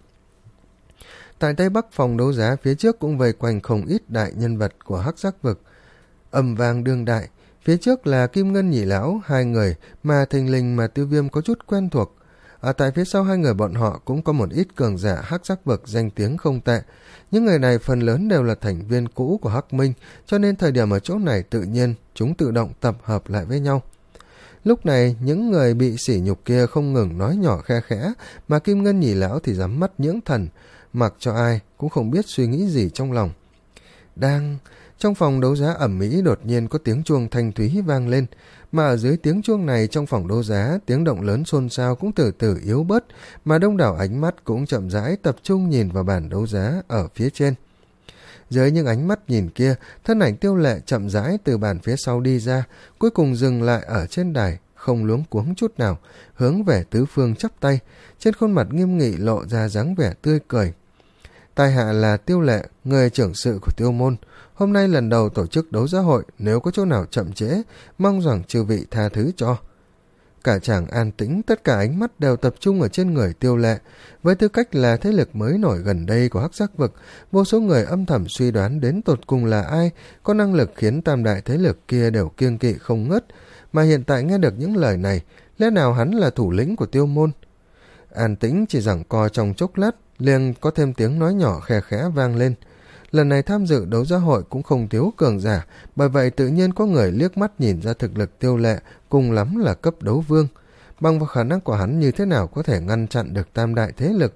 Tại Tây Bắc phòng đấu giá phía trước cũng vây quanh không ít đại nhân vật của hắc giác vực. Âm vang đương đại, phía trước là Kim Ngân nhị lão, hai người mà thình lình mà Tiêu Viêm có chút quen thuộc. Ở tại phía sau hai người bọn họ cũng có một ít cường giả hắc giác vực danh tiếng không tệ. Những người này phần lớn đều là thành viên cũ của Hắc Minh, cho nên thời điểm ở chỗ này tự nhiên chúng tự động tập hợp lại với nhau. Lúc này những người bị sỉ nhục kia không ngừng nói nhỏ khe khẽ, mà Kim Ngân nhị lão thì dám mắt nhưỡng thần, mặc cho ai cũng không biết suy nghĩ gì trong lòng. Đang... Trong phòng đấu giá ẩm mỹ đột nhiên có tiếng chuông thanh thúy vang lên, mà ở dưới tiếng chuông này trong phòng đấu giá, tiếng động lớn xôn xao cũng từ từ yếu bớt, mà đông đảo ánh mắt cũng chậm rãi tập trung nhìn vào bàn đấu giá ở phía trên. Dưới những ánh mắt nhìn kia, thân ảnh Tiêu Lệ chậm rãi từ bàn phía sau đi ra, cuối cùng dừng lại ở trên đài, không luống cuống chút nào, hướng về tứ phương chắp tay, trên khuôn mặt nghiêm nghị lộ ra dáng vẻ tươi cười. Tại hạ là Tiêu Lệ, người trưởng sự của Tiêu môn. Hôm nay lần đầu tổ chức đấu giá hội, nếu có chỗ nào chậm trễ, mong rằng chư vị tha thứ cho. Cả tràng an tĩnh, tất cả ánh mắt đều tập trung ở trên người Tiêu Lệ. Với tư cách là thế lực mới nổi gần đây của Hắc Giác Vực, vô số người âm thầm suy đoán đến tột cùng là ai có năng lực khiến tam đại thế lực kia đều kiêng kỵ không ngớt, mà hiện tại nghe được những lời này, lẽ nào hắn là thủ lĩnh của Tiêu môn? An tĩnh chỉ giằng co trong chốc lát, liền có thêm tiếng nói nhỏ khe khẽ vang lên. Lần này tham dự đấu giá hội cũng không thiếu cường giả, bởi vậy tự nhiên có người liếc mắt nhìn ra thực lực Tiêu Lệ, cùng lắm là cấp đấu vương. Bằng vào khả năng của hắn như thế nào có thể ngăn chặn được tam đại thế lực.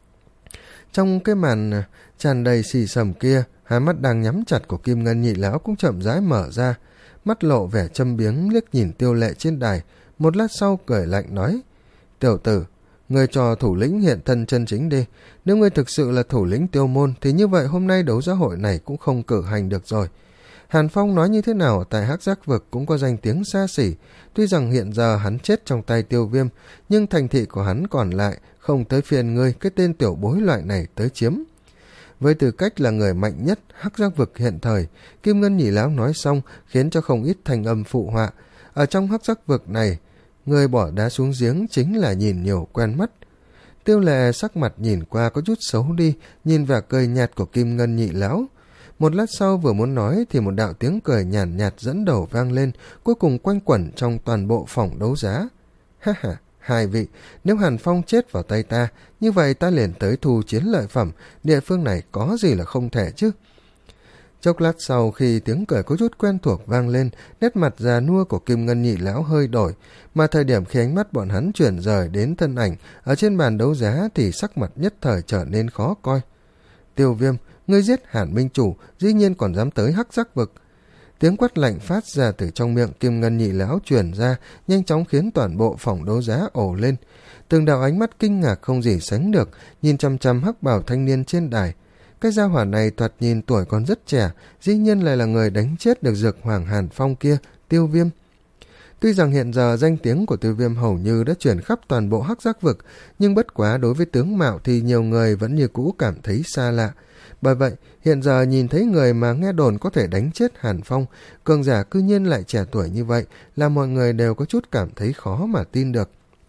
Trong cái màn tràn đầy xì sầm kia, hai mắt đang nhắm chặt của Kim Ngân nhị lão cũng chậm rãi mở ra, mắt lộ vẻ châm biếng liếc nhìn Tiêu Lệ trên đài, một lát sau cười lạnh nói: "Tiểu tử, ngươi cho thủ lĩnh hiện thân chân chính đi. Nếu ngươi thực sự là thủ lĩnh Tiêu môn thì như vậy hôm nay đấu giá hội này cũng không cử hành được rồi." Hàn Phong nói như thế nào tại Hắc Giác Vực cũng có danh tiếng xa xỉ. Tuy rằng hiện giờ hắn chết trong tay Tiêu Viêm, nhưng thành thị của hắn còn lại, không tới phiền ngươi cái tên tiểu bối loại này tới chiếm. Với tư cách là người mạnh nhất Hắc Giác Vực hiện thời, Kim Ngân nhị lão nói xong khiến cho không ít thành âm phụ họa. Ở trong Hắc Giác Vực này, người bỏ đá xuống giếng chính là nhìn nhiều quen mắt. Tiêu Lệ sắc mặt nhìn qua có chút xấu đi, nhìn vẻ cười nhạt của Kim Ngân nhị lão. Một lát sau vừa muốn nói thì một đạo tiếng cười nhàn nhạt, nhạt dẫn đầu vang lên, cuối cùng quanh quẩn trong toàn bộ phòng đấu giá. Ha ha, hai vị, nếu Hàn Phong chết vào tay ta, như vậy ta liền tới thu chiến lợi phẩm, địa phương này có gì là không thể chứ. Chốc lát sau khi tiếng cười có chút quen thuộc vang lên, nét mặt già nua của Kim Ngân nhị lão hơi đổi, mà thời điểm khi ánh mắt bọn hắn chuyển rời đến thân ảnh ở trên bàn đấu giá thì sắc mặt nhất thời trở nên khó coi. Tiêu Viêm, ngươi giết Hàn Minh Chủ, dĩ nhiên còn dám tới Hắc Giác Vực. Tiếng quát lạnh phát ra từ trong miệng Kim Ngân nhị lão truyền ra, nhanh chóng khiến toàn bộ phòng đấu giá ồ lên. Từng đạo ánh mắt kinh ngạc không gì sánh được, nhìn chăm chăm hắc bào thanh niên trên đài. Cái gia hỏa này thoạt nhìn tuổi còn rất trẻ, dĩ nhiên lại là người đánh chết được Dược Hoàng Hàn Phong kia, Tiêu Viêm. Tuy rằng hiện giờ danh tiếng của Tiêu Viêm hầu như đã chuyển khắp toàn bộ Hắc Giác Vực, nhưng bất quá đối với tướng mạo thì nhiều người vẫn như cũ cảm thấy xa lạ. Bởi vậy, hiện giờ nhìn thấy người mà nghe đồn có thể đánh chết Hàn Phong, cường giả cư nhiên lại trẻ tuổi như vậy, là mọi người đều có chút cảm thấy khó mà tin được.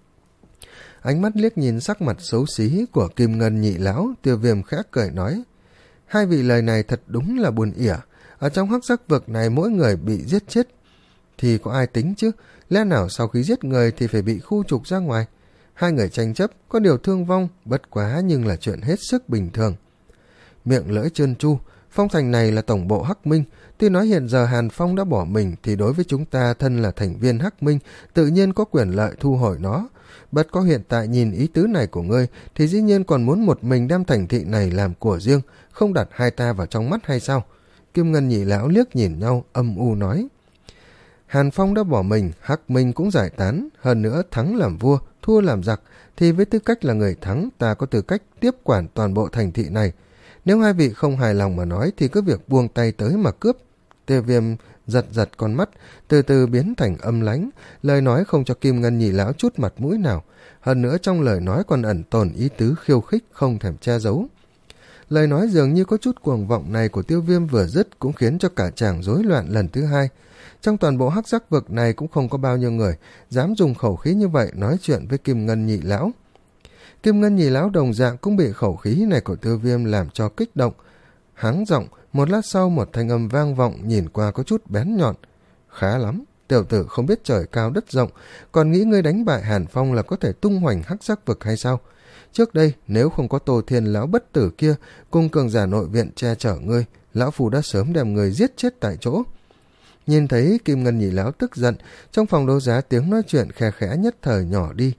Ánh mắt liếc nhìn sắc mặt xấu xí của Kim Ngân nhị lão, Tiêu Viêm khẽ cười nói: "Hai vị lời này thật đúng là buồn ỉa. Ở trong Hắc Giác Vực này mỗi người bị giết chết thì có ai tính chứ? Lẽ nào sau khi giết người thì phải bị khu trục ra ngoài? Hai người tranh chấp, có điều thương vong, bất quá nhưng là chuyện hết sức bình thường." Miệng lưỡi trơn tru, phong thành này là tổng bộ Hắc Minh, tuy nói hiện giờ Hàn Phong đã bỏ mình thì đối với chúng ta thân là thành viên Hắc Minh tự nhiên có quyền lợi thu hồi nó. Bất có hiện tại nhìn ý tứ này của ngươi thì dĩ nhiên còn muốn một mình đem thành thị này làm của riêng, không đặt hai ta vào trong mắt hay sao? Kim Ngân nhị lão liếc nhìn nhau âm u nói: Hàn Phong đã bỏ mình, Hắc Minh cũng giải tán, hơn nữa thắng làm vua, thua làm giặc, thì với tư cách là người thắng ta có tư cách tiếp quản toàn bộ thành thị này. Nếu hai vị không hài lòng mà nói thì cứ việc buông tay tới mà cướp. Tiêu Viêm giật giật con mắt, từ từ biến thành âm lãnh, lời nói không cho Kim Ngân nhị lão chút mặt mũi nào, hơn nữa trong lời nói còn ẩn tồn ý tứ khiêu khích không thèm che giấu. Lời nói dường như có chút cuồng vọng này của Tiêu Viêm vừa dứt cũng khiến cho cả chàng rối loạn lần thứ hai. Trong toàn bộ Hắc Giác Vực này cũng không có bao nhiêu người dám dùng khẩu khí như vậy nói chuyện với Kim Ngân nhị lão. Kim Ngân nhị lão đồng dạng cũng bị khẩu khí này của Tiêu Viêm làm cho kích động. Hắng giọng, một lát sau một thanh âm vang vọng nhìn qua có chút bén nhọn. Khá lắm, tiểu tử không biết trời cao đất rộng, còn nghĩ ngươi đánh bại Hàn Phong là có thể tung hoành Hắc Giác Vực hay sao? Trước đây, nếu không có Tô Thiên lão bất tử kia cùng cường giả nội viện che chở ngươi, lão phù đã sớm đem người giết chết tại chỗ. Nhìn thấy Kim Ngân nhị lão tức giận, trong phòng đấu giá tiếng nói chuyện khe khẽ nhất thời nhỏ đi.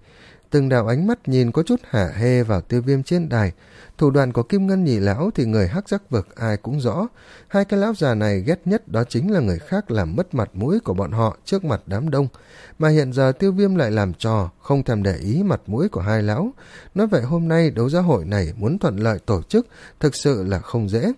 từng đạo ánh mắt nhìn có chút hả hê vào Tiêu Viêm trên đài. Thủ đoạn của Kim Ngân Nhị lão thì người hắc giác vực ai cũng rõ. Hai cái lão già này ghét nhất đó chính là người khác làm mất mặt mũi của bọn họ trước mặt đám đông. Mà hiện giờ Tiêu Viêm lại làm trò, không thèm để ý mặt mũi của hai lão. Nói vậy hôm nay đấu giá hội này muốn thuận lợi tổ chức thực sự là không dễ.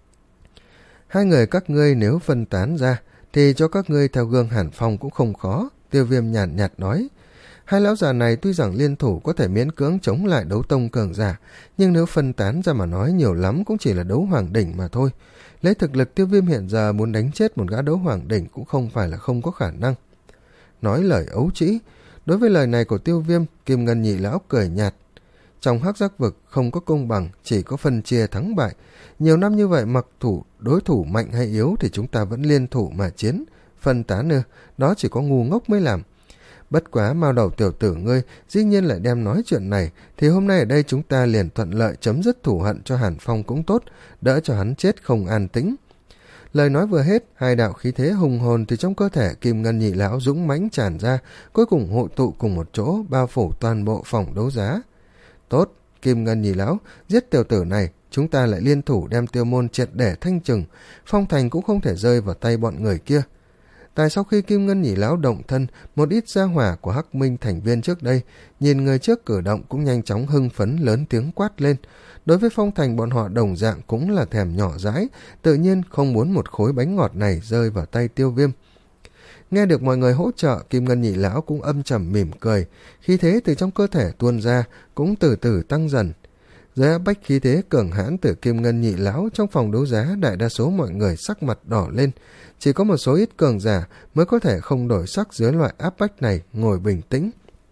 Hai người các ngươi nếu phân tán ra thì cho các ngươi theo gương Hàn Phong cũng không khó, Tiêu Viêm nhàn nhạt, nhạt nói. Hai lão già này tuy rằng liên thủ có thể miễn cưỡng chống lại đấu tông cường giả, nhưng nếu phân tán ra mà nói nhiều lắm cũng chỉ là đấu hoàng đỉnh mà thôi. Lấy thực lực Tiêu Viêm hiện giờ muốn đánh chết một gã đấu hoàng đỉnh cũng không phải là không có khả năng. Nói lời ấu trĩ, đối với lời này của Tiêu Viêm, Kim Ngân Nhị lão cười nhạt. Trong hắc giác vực không có công bằng, chỉ có phân chia thắng bại. Nhiều năm như vậy mặc thủ đối thủ mạnh hay yếu thì chúng ta vẫn liên thủ mà chiến. Phân tán ư, đó chỉ có ngu ngốc mới làm. Bất quá mao đầu tiểu tử ngươi dĩ nhiên lại đem nói chuyện này, thì hôm nay ở đây chúng ta liền thuận lợi chấm dứt thù hận cho Hàn Phong cũng tốt, đỡ cho hắn chết không an tĩnh. Lời nói vừa hết, hai đạo khí thế hùng hồn từ trong cơ thể Kim Ngân Nhị lão dũng mãnh tràn ra, cuối cùng hội tụ cùng một chỗ, bao phủ toàn bộ phòng đấu giá. Tốt, Kim Ngân Nhị lão, giết tiểu tử này, chúng ta lại liên thủ đem Tiêu môn triệt để thanh trừng, Phong Thành cũng không thể rơi vào tay bọn người kia. Tại sau khi Kim Ngân Nhị lão động thân, một ít gia hỏa của Hắc Minh thành viên trước đây, nhìn người trước cử động cũng nhanh chóng hưng phấn lớn tiếng quát lên. Đối với Phong Thành bọn họ đồng dạng cũng là thèm nhỏ dãi, tự nhiên không muốn một khối bánh ngọt này rơi vào tay Tiêu Viêm. Nghe được mọi người hỗ trợ, Kim Ngân Nhị lão cũng âm trầm mỉm cười, khí thế từ trong cơ thể tuôn ra cũng từ từ tăng dần. Dưới áp bách khí thế cường hãn từ Kim Ngân Nhị lão, trong phòng đấu giá đại đa số mọi người sắc mặt đỏ lên, chỉ có một số ít cường giả mới có thể không đổi sắc dưới loại áp bách này, ngồi bình tĩnh.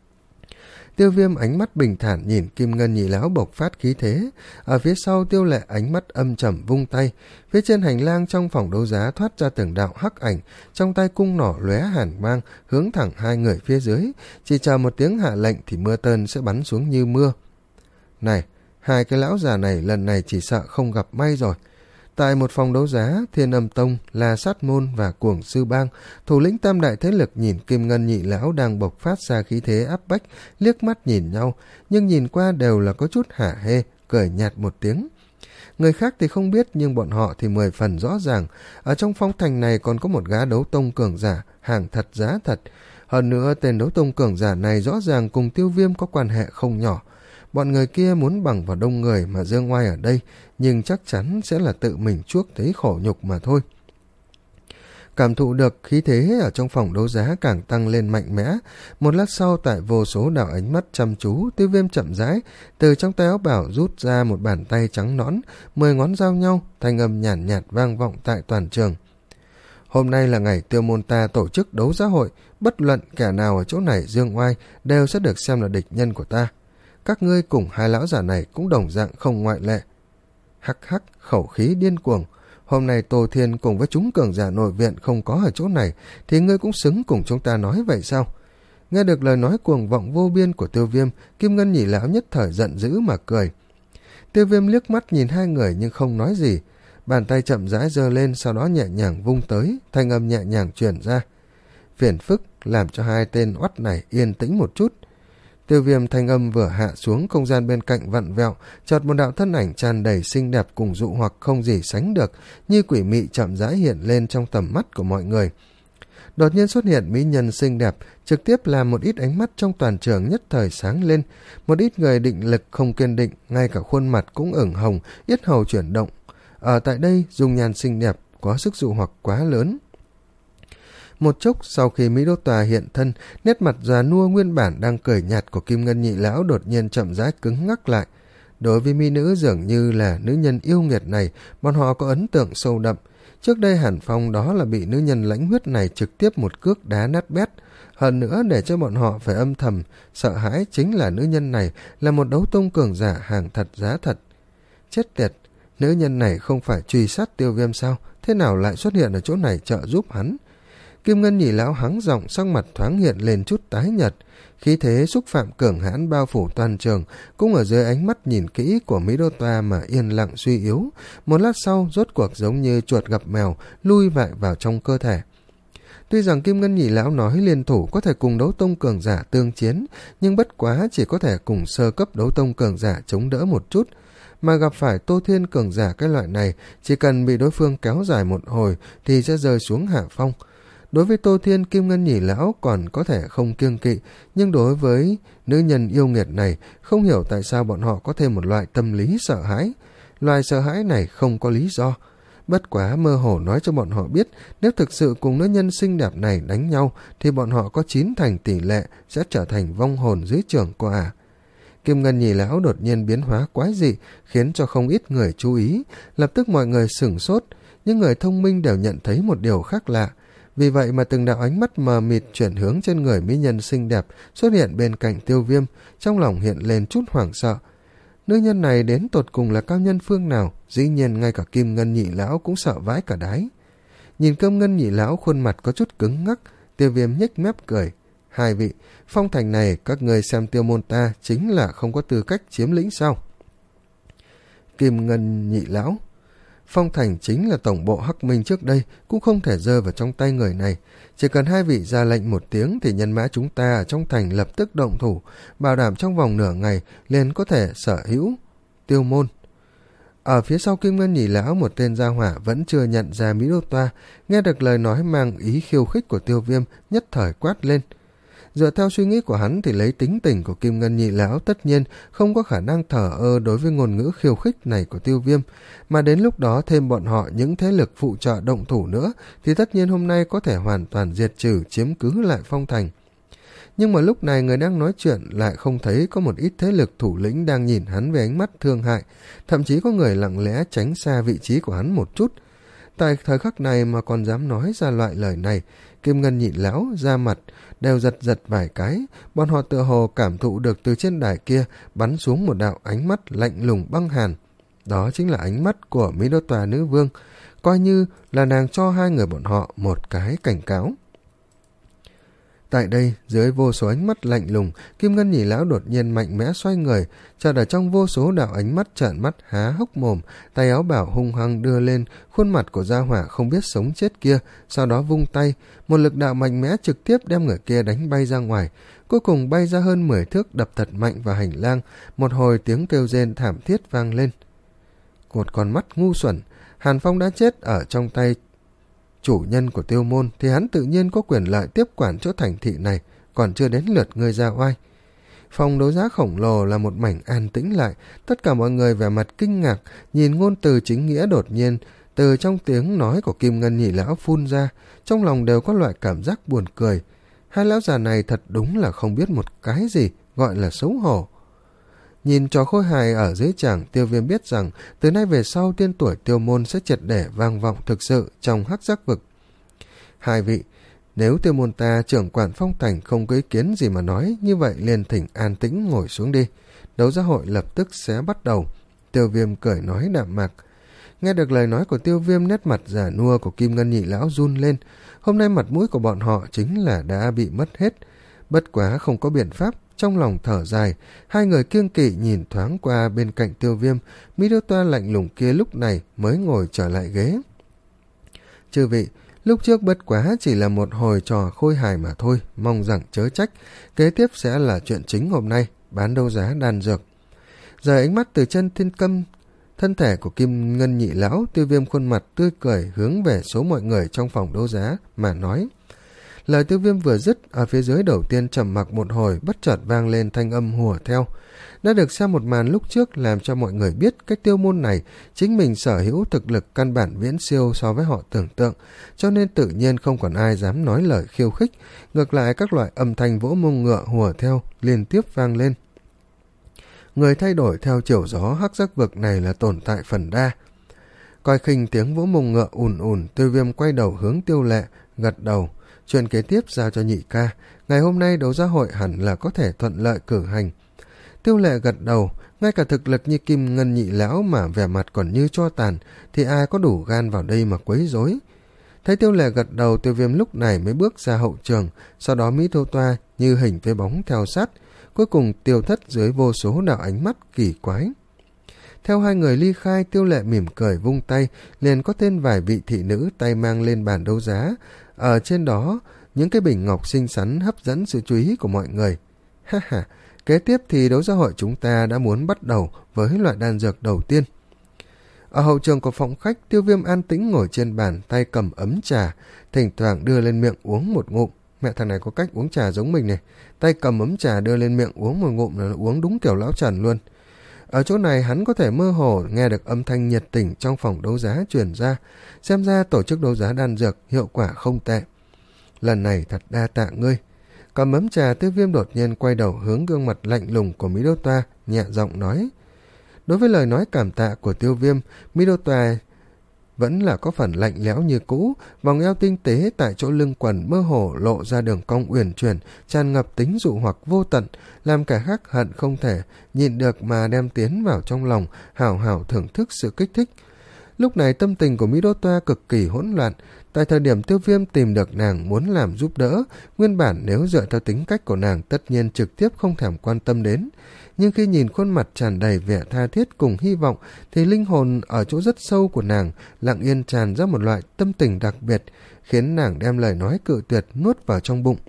Tiêu Viêm ánh mắt bình thản nhìn Kim Ngân Nhị lão bộc phát khí thế, ở phía sau Tiêu Lệ ánh mắt âm trầm vung tay, phía trên hành lang trong phòng đấu giá thoát ra từng đạo hắc ảnh, trong tay cung nỏ lóe hàn mang hướng thẳng hai người phía dưới, chỉ chờ một tiếng hạ lệnh thì mưa tên sẽ bắn xuống như mưa. Này, hai cái lão già này lần này chỉ sợ không gặp may rồi. Tại một phòng đấu giá, Thiên Âm Tông, La Sát Môn và Cuồng Sư Bang, thủ lĩnh tam đại thế lực nhìn Kim Ngân Nhị lão đang bộc phát ra khí thế áp bách, liếc mắt nhìn nhau, nhưng nhìn qua đều là có chút hả hê, cười nhạt một tiếng. Người khác thì không biết, nhưng bọn họ thì mười phần rõ ràng, ở trong phong thành này còn có một gã đấu tông cường giả, hàng thật giá thật. Hơn nữa, tên đấu tông cường giả này rõ ràng cùng Tiêu Viêm có quan hệ không nhỏ. Bọn người kia muốn bằng vào đông người mà dương oai ở đây, nhưng chắc chắn sẽ là tự mình chuốc thấy khổ nhục mà thôi. Cảm thụ được khí thế ở trong phòng đấu giá càng tăng lên mạnh mẽ. Một lát sau, tại vô số đạo ánh mắt chăm chú, Tiêu Viêm chậm rãi từ trong tay áo bảo rút ra một bàn tay trắng nõn, mười ngón giao nhau, thanh âm nhàn nhạt, nhạt vang vọng tại toàn trường. Hôm nay là ngày Tiêu môn ta tổ chức đấu giá hội, bất luận kẻ nào ở chỗ này dương oai đều sẽ được xem là địch nhân của ta. Các ngươi cùng hai lão giả này cũng đồng dạng không ngoại lệ. Hắc hắc, khẩu khí điên cuồng. Hôm nay Tô Thiên cùng với chúng cường giả nội viện không có ở chỗ này, thì ngươi cũng xứng cùng chúng ta nói vậy sao? Nghe được lời nói cuồng vọng vô biên của Tiêu Viêm, Kim Ngân Nhị lão nhất thời giận dữ mà cười. Tiêu Viêm liếc mắt nhìn hai người nhưng không nói gì. Bàn tay chậm rãi giơ lên, sau đó nhẹ nhàng vung tới, thanh âm nhẹ nhàng truyền ra. Phiền phức làm cho hai tên oắt này yên tĩnh một chút. Tiêu Viêm thanh âm vừa hạ xuống, không gian bên cạnh vặn vẹo, chợt một đạo thân ảnh tràn đầy xinh đẹp cùng dụ hoặc không gì sánh được, như quỷ mị chậm rãi hiện lên trong tầm mắt của mọi người. Đột nhiên xuất hiện mỹ nhân xinh đẹp, trực tiếp làm một ít ánh mắt trong toàn trường nhất thời sáng lên. Một ít người định lực không kiên định, ngay cả khuôn mặt cũng ửng hồng, yết hầu chuyển động. Ở tại đây, dung nhan xinh đẹp có sức dụ hoặc quá lớn. Một chốc sau khi Mỹ Đô Tòa hiện thân, nét mặt già nua nguyên bản đang cười nhạt của Kim Ngân Nhị lão đột nhiên chậm rãi cứng ngắc lại. Đối với mỹ nữ dường như là nữ nhân yêu nghiệt này, bọn họ có ấn tượng sâu đậm. Trước đây Hàn Phong đó là bị nữ nhân lãnh huyết này trực tiếp một cước đá nát bét. Hơn nữa để cho bọn họ phải âm thầm sợ hãi chính là nữ nhân này là một đấu tông cường giả hàng thật giá thật. Chết tiệt, nữ nhân này không phải truy sát Tiêu Viêm sao? Thế nào lại xuất hiện ở chỗ này trợ giúp hắn? Kim Ngân Nhị lão hắng giọng, sắc mặt thoáng hiện lên chút tái nhợt, khí thế xúc phạm cường hãn bao phủ toàn trường, cũng ở dưới ánh mắt nhìn kỹ của Mỹ Đô Toa mà yên lặng suy yếu. Một lát sau, rốt cuộc giống như chuột gặp mèo, lui lại vào trong cơ thể. Tuy rằng Kim Ngân Nhị Lão nói liên thủ có thể cùng đấu tông cường giả tương chiến, nhưng bất quá chỉ có thể cùng sơ cấp đấu tông cường giả chống đỡ một chút, mà gặp phải Tô Thiên cường giả cái loại này, chỉ cần bị đối phương kéo dài một hồi thì sẽ rơi xuống hạ phong. Đối với Tô Thiên, Kim Ngân Nhị Lão còn có thể không kiêng kỵ, nhưng đối với nữ nhân yêu nghiệt này, không hiểu tại sao bọn họ có thêm một loại tâm lý sợ hãi. Loại sợ hãi này không có lý do. Bất quá mơ hồ nói cho bọn họ biết, nếu thực sự cùng nữ nhân xinh đẹp này đánh nhau, thì bọn họ có chín thành tỷ lệ sẽ trở thành vong hồn dưới trưởng của ả. Kim Ngân Nhị Lão đột nhiên biến hóa quái dị, khiến cho không ít người chú ý. Lập tức mọi người sửng sốt, những người thông minh đều nhận thấy một điều khác lạ. Vì vậy mà từng đạo ánh mắt mờ mịt chuyển hướng trên người mỹ nhân xinh đẹp xuất hiện bên cạnh Tiêu Viêm, trong lòng hiện lên chút hoảng sợ. Nữ nhân này đến tột cùng là cao nhân phương nào, dĩ nhiên ngay cả Kim Ngân Nhị Lão cũng sợ vãi cả đáy. Nhìn Kim Ngân Nhị Lão khuôn mặt có chút cứng ngắc, Tiêu Viêm nhếch mép cười. Hai vị, phong thành này các người xem Tiêu môn ta chính là không có tư cách chiếm lĩnh sao? Kim Ngân Nhị Lão: Phong thành chính là tổng bộ Hắc Minh trước đây, cũng không thể rơi vào trong tay người này. Chỉ cần hai vị ra lệnh một tiếng thì nhân mã chúng ta ở trong thành lập tức động thủ, bảo đảm trong vòng nửa ngày liền có thể sở hữu Tiêu môn. Ở phía sau Kim Ngân Nhị Lão, một tên gia hỏa vẫn chưa nhận ra Mỹ Đô Toa, nghe được lời nói mang ý khiêu khích của Tiêu Viêm, nhất thời quát lên. Dựa theo suy nghĩ của hắn thì lấy tính tình của Kim Ngân Nhị Lão tất nhiên không có khả năng thờ ơ đối với ngôn ngữ khiêu khích này của Tiêu Viêm, mà đến lúc đó thêm bọn họ những thế lực phụ trợ động thủ nữa thì tất nhiên hôm nay có thể hoàn toàn diệt trừ, chiếm cứ lại phong thành. Nhưng mà lúc này người đang nói chuyện lại không thấy có một ít thế lực thủ lĩnh đang nhìn hắn với ánh mắt thương hại, thậm chí có người lặng lẽ tránh xa vị trí của hắn một chút. Tại thời khắc này mà còn dám nói ra loại lời này, Kim Ngân Nhị Lão ra mặt đều giật giật vài cái, bọn họ tựa hồ cảm thụ được từ trên đài kia bắn xuống một đạo ánh mắt lạnh lùng băng hàn. Đó chính là ánh mắt của Mỹ Đô Tòa Nữ Vương, coi như là nàng cho hai người bọn họ một cái cảnh cáo. Tại đây, dưới vô số ánh mắt lạnh lùng, Kim Ngân Nhị Lão đột nhiên mạnh mẽ xoay người, chợt ở trong vô số đạo ánh mắt trợn mắt há hốc mồm, tay áo bảo hung hăng đưa lên khuôn mặt của gia hỏa không biết sống chết kia, sau đó vung tay, một lực đạo mạnh mẽ trực tiếp đem người kia đánh bay ra ngoài, cuối cùng bay ra hơn mười thước, đập thật mạnh vào hành lang, một hồi tiếng kêu rên thảm thiết vang lên. Một con mắt ngu xuẩn, Hàn Phong đã chết ở trong tay chủ nhân của Tiêu môn thì hắn tự nhiên có quyền lợi tiếp quản chỗ thành thị này, còn chưa đến lượt ngươi ra oai. Phòng đấu giá khổng lồ là một mảnh an tĩnh lại, tất cả mọi người vẻ mặt kinh ngạc, nhìn ngôn từ chính nghĩa đột nhiên từ trong tiếng nói của Kim Ngân Nhị Lão phun ra, trong lòng đều có loại cảm giác buồn cười. Hai lão già này thật đúng là không biết một cái gì gọi là xấu hổ. Nhìn trò khôi hài ở dưới tràng, Tiêu Viêm biết rằng từ nay về sau tên tuổi Tiêu môn sẽ triệt để vang vọng thực sự trong hắc giác vực. Hai vị, nếu Tiêu môn ta trưởng quản phong thành không có ý kiến gì mà nói, như vậy liền thỉnh an tĩnh ngồi xuống đi. Đấu giá hội lập tức sẽ bắt đầu. Tiêu Viêm cười nói đạm mạc. Nghe được lời nói của Tiêu Viêm, nét mặt già nua của Kim Ngân Nhị Lão run lên. Hôm nay mặt mũi của bọn họ chính là đã bị mất hết. Bất quá không có biện pháp, trong lòng thở dài, hai người kiêng kỵ nhìn thoáng qua bên cạnh Tiêu Viêm, Mỹ Đô Toa lạnh lùng kia lúc này mới ngồi trở lại ghế. Chư vị, lúc trước bất quá chỉ là một hồi trò khôi hài mà thôi, mong rằng chớ trách. Kế tiếp sẽ là chuyện chính hôm nay, bán đấu giá đan dược. Giờ ánh mắt từ chân thiên câm thân thể của Kim Ngân Nhị Lão, Tiêu Viêm khuôn mặt tươi cười hướng về số mọi người trong phòng đấu giá mà nói. Lời Tiêu Viêm vừa dứt, ở phía dưới đầu tiên trầm mặc một hồi, bất chợt vang lên thanh âm hùa theo. Đã được xem một màn lúc trước làm cho mọi người biết cách Tiêu môn này chính mình sở hữu thực lực căn bản viễn siêu so với họ tưởng tượng, cho nên tự nhiên không còn ai dám nói lời khiêu khích, ngược lại các loại âm thanh vỗ mông ngựa hùa theo liên tiếp vang lên. Người thay đổi theo chiều gió hắc giác vực này là tồn tại phần đa. Coi khinh tiếng vỗ mông ngựa ùn ùn, Tiêu Viêm quay đầu hướng Tiêu Lệ, gật đầu. Chuyện kế tiếp giao cho nhị ca, ngày hôm nay đấu giá hội hẳn là có thể thuận lợi cử hành. Tiêu Lệ gật đầu, ngay cả thực lực như Kim Ngân Nhị Lão mà vẻ mặt còn như tro tàn thì ai có đủ gan vào đây mà quấy rối. Thấy Tiêu Lệ gật đầu, Tiêu Viêm lúc này mới bước ra hậu trường, sau đó Mỹ Đô Toa như hình với bóng theo sát, cuối cùng tiêu thất dưới vô số đạo ánh mắt kỳ quái. Theo hai người ly khai, Tiêu Lệ mỉm cười vung tay, liền có tên vài vị thị nữ tay mang lên bàn đấu giá. Ở trên đó, những cái bình ngọc xinh xắn hấp dẫn sự chú ý của mọi người. Ha ha, kế tiếp thì đấu giá hội chúng ta đã muốn bắt đầu với loại đan dược đầu tiên. Ở hậu trường của phòng khách, Tiêu Viêm an tĩnh ngồi trên bàn, tay cầm ấm trà, thỉnh thoảng đưa lên miệng uống một ngụm. Mẹ, thằng này có cách uống trà giống mình này, tay cầm ấm trà đưa lên miệng uống một ngụm là uống đúng kiểu lão Trần luôn. Ở chỗ này hắn có thể mơ hồ nghe được âm thanh nhiệt tình trong phòng đấu giá truyền ra, xem ra tổ chức đấu giá đan dược hiệu quả không tệ. Lần này thật đa tạ ngươi. Cầm ấm trà, Tiêu Viêm đột nhiên quay đầu hướng gương mặt lạnh lùng của Mỹ Đô Toa, nhẹ giọng nói. Đối với lời nói cảm tạ của Tiêu Viêm, Mỹ Đô Toa vẫn là có phần lạnh lẽo như cũ, vòng eo tinh tế tại chỗ lưng quần mơ hồ lộ ra đường cong uyển chuyển, tràn ngập tính dụ hoặc vô tận, làm cả khác hận không thể nhịn được mà đem tiến vào trong lòng, hào hào thưởng thức sự kích thích. Lúc này tâm tình của Mỹ Đô Toa cực kỳ hỗn loạn. Tại thời điểm Tiêu Viêm tìm được nàng muốn làm giúp đỡ, nguyên bản nếu dựa theo tính cách của nàng tất nhiên trực tiếp không thèm quan tâm đến. Nhưng khi nhìn khuôn mặt tràn đầy vẻ tha thiết cùng hy vọng, thì linh hồn ở chỗ rất sâu của nàng lặng yên tràn ra một loại tâm tình đặc biệt, khiến nàng đem lời nói cự tuyệt nuốt vào trong bụng.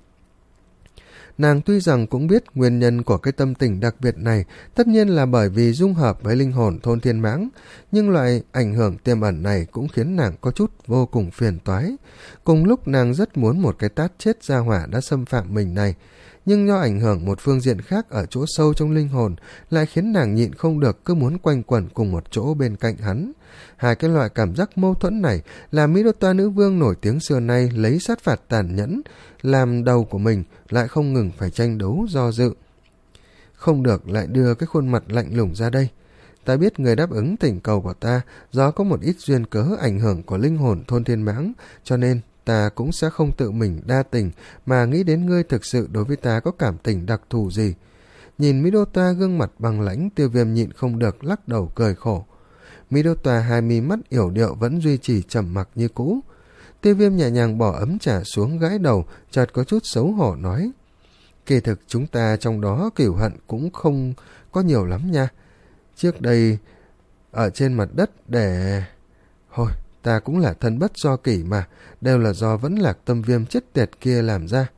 Nàng tuy rằng cũng biết nguyên nhân của cái tâm tình đặc biệt này tất nhiên là bởi vì dung hợp với linh hồn thôn thiên mãng, nhưng loại ảnh hưởng tiềm ẩn này cũng khiến nàng có chút vô cùng phiền toái. Cùng lúc nàng rất muốn một cái tát chết gia hỏa đã xâm phạm mình này, nhưng do ảnh hưởng một phương diện khác ở chỗ sâu trong linh hồn lại khiến nàng nhịn không được cứ muốn quanh quẩn cùng một chỗ bên cạnh hắn. Hai cái loại cảm giác mâu thuẫn này là Mỹ Đô Toa nữ vương nổi tiếng xưa nay lấy sát phạt tàn nhẫn làm đầu của mình, lại không ngừng phải tranh đấu do dự. Không được lại đưa cái khuôn mặt lạnh lùng ra đây. Ta biết người đáp ứng thỉnh cầu của ta do có một ít duyên cớ ảnh hưởng của linh hồn thôn thiên mãng, cho nên ta cũng sẽ không tự mình đa tình mà nghĩ đến ngươi thực sự đối với ta có cảm tình đặc thù gì. Nhìn Mỹ Đô Toa gương mặt bằng lãnh, Tiêu Viêm nhịn không được lắc đầu cười khổ. Mỹ Đô Toa hai mí mắt yểu điệu vẫn duy trì trầm mặc như cũ. Tiêu Viêm nhẹ nhàng bỏ ấm trà xuống, gãi đầu, chợt có chút xấu hổ nói. Kỳ thực chúng ta trong đó cửu hận cũng không có nhiều lắm nha. Trước đây ở trên mặt đất để... Hồi, ta cũng là thân bất do kỷ mà, đều là do Vẫn Lạc Tâm Viêm chết tiệt kia làm ra.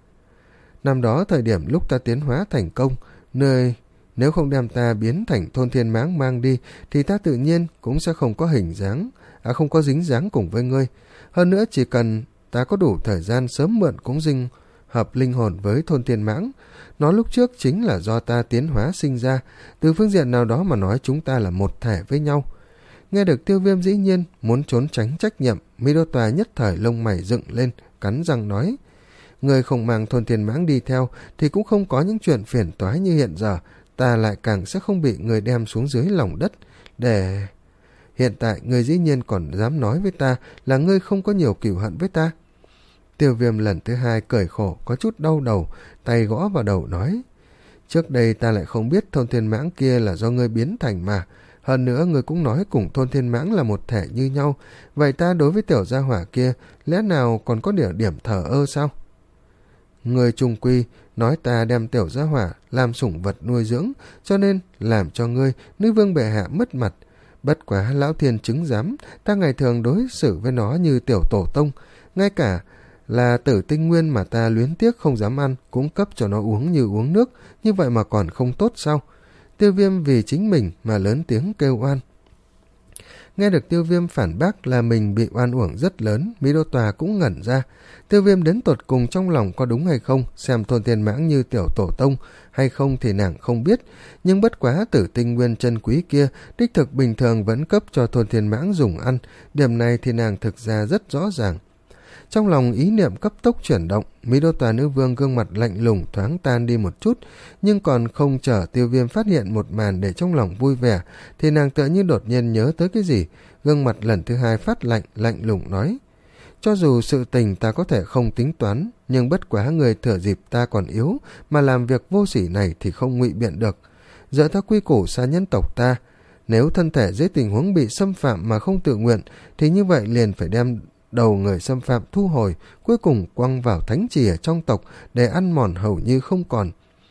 Năm đó thời điểm lúc ta tiến hóa thành công, nơi nếu không đem ta biến thành thôn thiên mãng mang đi, thì ta tự nhiên cũng sẽ không có hình dáng, à không có dính dáng cùng với ngươi. Hơn nữa chỉ cần ta có đủ thời gian sớm mượn cũng dinh hợp linh hồn với thôn thiên mãng. Nó lúc trước chính là do ta tiến hóa sinh ra, từ phương diện nào đó mà nói chúng ta là một thể với nhau. Nghe được Tiêu Viêm dĩ nhiên muốn trốn tránh trách nhiệm, Mỹ Đô Toa nhất thời lông mày dựng lên, cắn răng nói. Người không mang thôn thiên mãng đi theo thì cũng không có những chuyện phiền toái như hiện giờ, ta lại càng sẽ không bị người đem xuống dưới lòng đất. Để... Hiện tại người dĩ nhiên còn dám nói với ta là ngươi không có nhiều cừu hận với ta. Tiêu Viêm lần thứ hai cười khổ, có chút đau đầu, tay gõ vào đầu nói. Trước đây ta lại không biết thôn thiên mãng kia là do ngươi biến thành mà. Hơn nữa ngươi cũng nói cùng thôn thiên mãng là một thể như nhau. Vậy ta đối với tiểu gia hỏa kia lẽ nào còn có điểm điểm thờ ơ sao? Ngươi trung quy nói ta đem tiểu gia hỏa làm sủng vật nuôi dưỡng, cho nên làm cho ngươi, nữ vương bệ hạ mất mặt. Bất quá lão thiên chứng giám, ta ngày thường đối xử với nó như tiểu tổ tông, ngay cả là tử tinh nguyên mà ta luyến tiếc không dám ăn cũng cấp cho nó uống như uống nước, như vậy mà còn không tốt sao? Tiêu Viêm vì chính mình mà lớn tiếng kêu oan. Nghe được Tiêu Viêm phản bác là mình bị oan uổng rất lớn, Mỹ Đô Toa cũng ngẩn ra. Tiêu Viêm đến tột cùng trong lòng có đúng hay không, xem thôn thiên mãng như tiểu tổ tông hay không thì nàng không biết, nhưng bất quá tử tinh nguyên chân quý kia đích thực bình thường vẫn cấp cho thôn thiên mãng dùng ăn, điểm này thì nàng thực ra rất rõ ràng. Trong lòng ý niệm cấp tốc chuyển động, Mỹ Đô Toa nữ vương gương mặt lạnh lùng thoáng tan đi một chút, nhưng còn không chờ Tiêu Viêm phát hiện một màn để trong lòng vui vẻ, thì nàng tựa như đột nhiên nhớ tới cái gì, gương mặt lần thứ hai phát lạnh, lạnh lùng nói. Cho dù sự tình ta có thể không tính toán, nhưng bất quá người thừa dịp ta còn yếu, mà làm việc vô sỉ này thì không ngụy biện được. Dựa theo quy củ xa nhân tộc ta, nếu thân thể dưới tình huống bị xâm phạm mà không tự nguyện, thì như vậy liền phải đem đầu người xâm phạm thu hồi, cuối cùng quăng vào thánh trì ở trong tộc để ăn mòn hầu như không còn.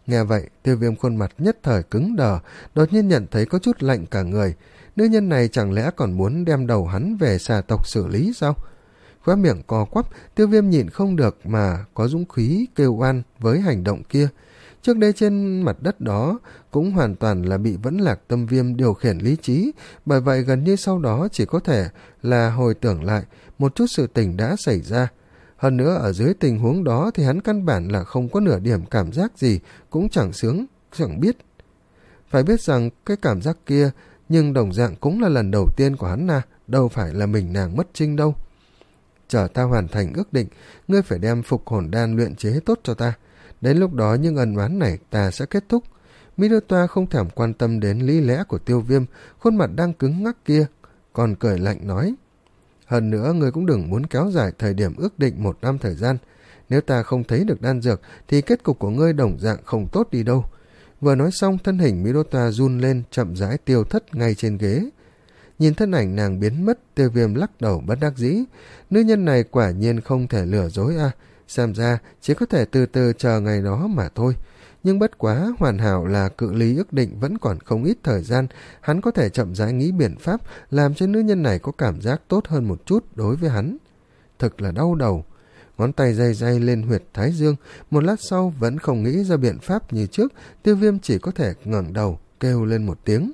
Nghe vậy, Tiêu Viêm khuôn mặt nhất thời cứng đờ, đột nhiên nhận thấy có chút lạnh cả người. Nữ nhân này chẳng lẽ còn muốn đem đầu hắn về xà tộc xử lý sao? Khóe miệng co quắp, Tiêu Viêm nhịn không được mà có dũng khí kêu oan với hành động kia. Trước đây trên mặt đất đó cũng hoàn toàn là bị Vẫn Lạc Tâm Viêm điều khiển lý trí, bởi vậy gần như sau đó chỉ có thể là hồi tưởng lại một chút sự tình đã xảy ra. Hơn nữa ở dưới tình huống đó thì hắn căn bản là không có nửa điểm cảm giác gì, cũng chẳng sướng, chẳng biết. Phải biết rằng cái cảm giác kia, nhưng đồng dạng cũng là lần đầu tiên của hắn à, đâu phải là mình nàng mất trinh đâu. Chờ ta hoàn thành ước định, ngươi phải đem phục hồn đan luyện chế tốt cho ta. Đến lúc đó những ân oán này ta sẽ kết thúc. Mỹ Đô Toa không thèm quan tâm đến lý lẽ của Tiêu Viêm, khuôn mặt đang cứng ngắc kia, còn cười lạnh nói. Hơn nữa ngươi cũng đừng muốn kéo dài thời điểm ước định một năm thời gian. Nếu ta không thấy được đan dược thì kết cục của ngươi đồng dạng không tốt đi đâu. Vừa nói xong, thân hình Mỹ Đô Toa run lên, chậm rãi tiêu thất ngay trên ghế. Nhìn thân ảnh nàng biến mất, Tiêu Viêm lắc đầu bất đắc dĩ. Nữ nhân này quả nhiên không thể lừa dối à, xem ra chỉ có thể từ từ chờ ngày đó mà thôi. Nhưng bất quá, hoàn hảo là cự ly ước định vẫn còn không ít thời gian, hắn có thể chậm rãi nghĩ biện pháp làm cho nữ nhân này có cảm giác tốt hơn một chút đối với hắn. Thực là đau đầu. Ngón tay day day lên huyệt thái dương, một lát sau vẫn không nghĩ ra biện pháp như trước, Tiêu Viêm chỉ có thể ngẩng đầu, kêu lên một tiếng.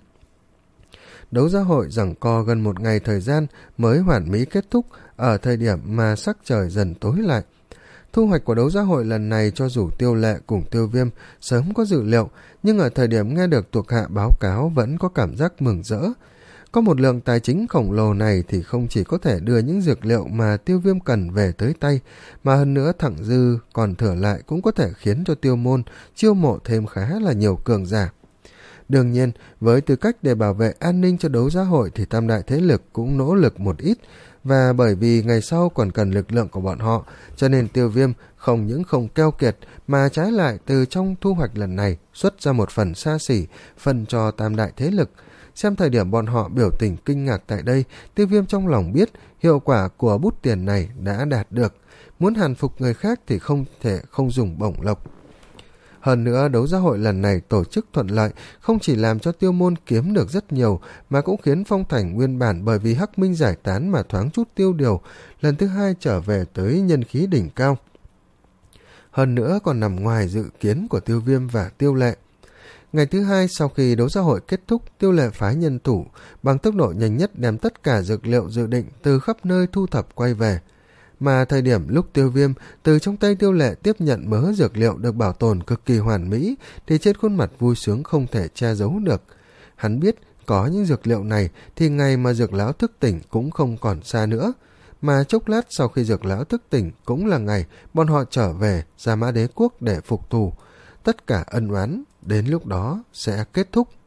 Đấu giá hội giằng co gần một ngày thời gian mới hoàn mỹ kết thúc, ở thời điểm mà sắc trời dần tối lại. Thu hoạch của đấu giá hội lần này cho dù Tiêu Lệ cùng Tiêu Viêm sớm có dự liệu, nhưng ở thời điểm nghe được thuộc hạ báo cáo vẫn có cảm giác mừng rỡ. Có một lượng tài chính khổng lồ này thì không chỉ có thể đưa những dược liệu mà Tiêu Viêm cần về tới tay, mà hơn nữa thặng dư còn thừa lại cũng có thể khiến cho Tiêu Môn chiêu mộ thêm khá là nhiều cường giả. Đương nhiên, với tư cách để bảo vệ an ninh cho đấu giá hội thì tam đại thế lực cũng nỗ lực một ít, và bởi vì ngày sau còn cần lực lượng của bọn họ, cho nên Tiêu Viêm không những không keo kiệt mà trái lại từ trong thu hoạch lần này xuất ra một phần xa xỉ, phân cho tam đại thế lực. Xem thời điểm bọn họ biểu tình kinh ngạc tại đây, Tiêu Viêm trong lòng biết hiệu quả của bút tiền này đã đạt được. Muốn hàn phục người khác thì không thể không dùng bổng lộc. Hơn nữa, đấu giá hội lần này tổ chức thuận lợi, không chỉ làm cho Tiêu Môn kiếm được rất nhiều, mà cũng khiến Phong Thành nguyên bản bởi vì Hắc Minh giải tán mà thoáng chút tiêu điều, lần thứ hai trở về tới nhân khí đỉnh cao. Hơn nữa còn nằm ngoài dự kiến của Tiêu Viêm và Tiêu Lệ. Ngày thứ hai sau khi đấu giá hội kết thúc, Tiêu Lệ phái nhân thủ bằng tốc độ nhanh nhất đem tất cả dược liệu dự định từ khắp nơi thu thập quay về. Mà thời điểm lúc Tiêu Viêm từ trong tay Tiêu Lệ tiếp nhận mớ dược liệu được bảo tồn cực kỳ hoàn mỹ, thì trên khuôn mặt vui sướng không thể che giấu được. Hắn biết có những dược liệu này thì ngày mà Dược Lão thức tỉnh cũng không còn xa nữa. Mà chốc lát sau khi Dược Lão thức tỉnh cũng là ngày bọn họ trở về Gia Mã Đế Quốc để phục thù. Tất cả ân oán đến lúc đó sẽ kết thúc.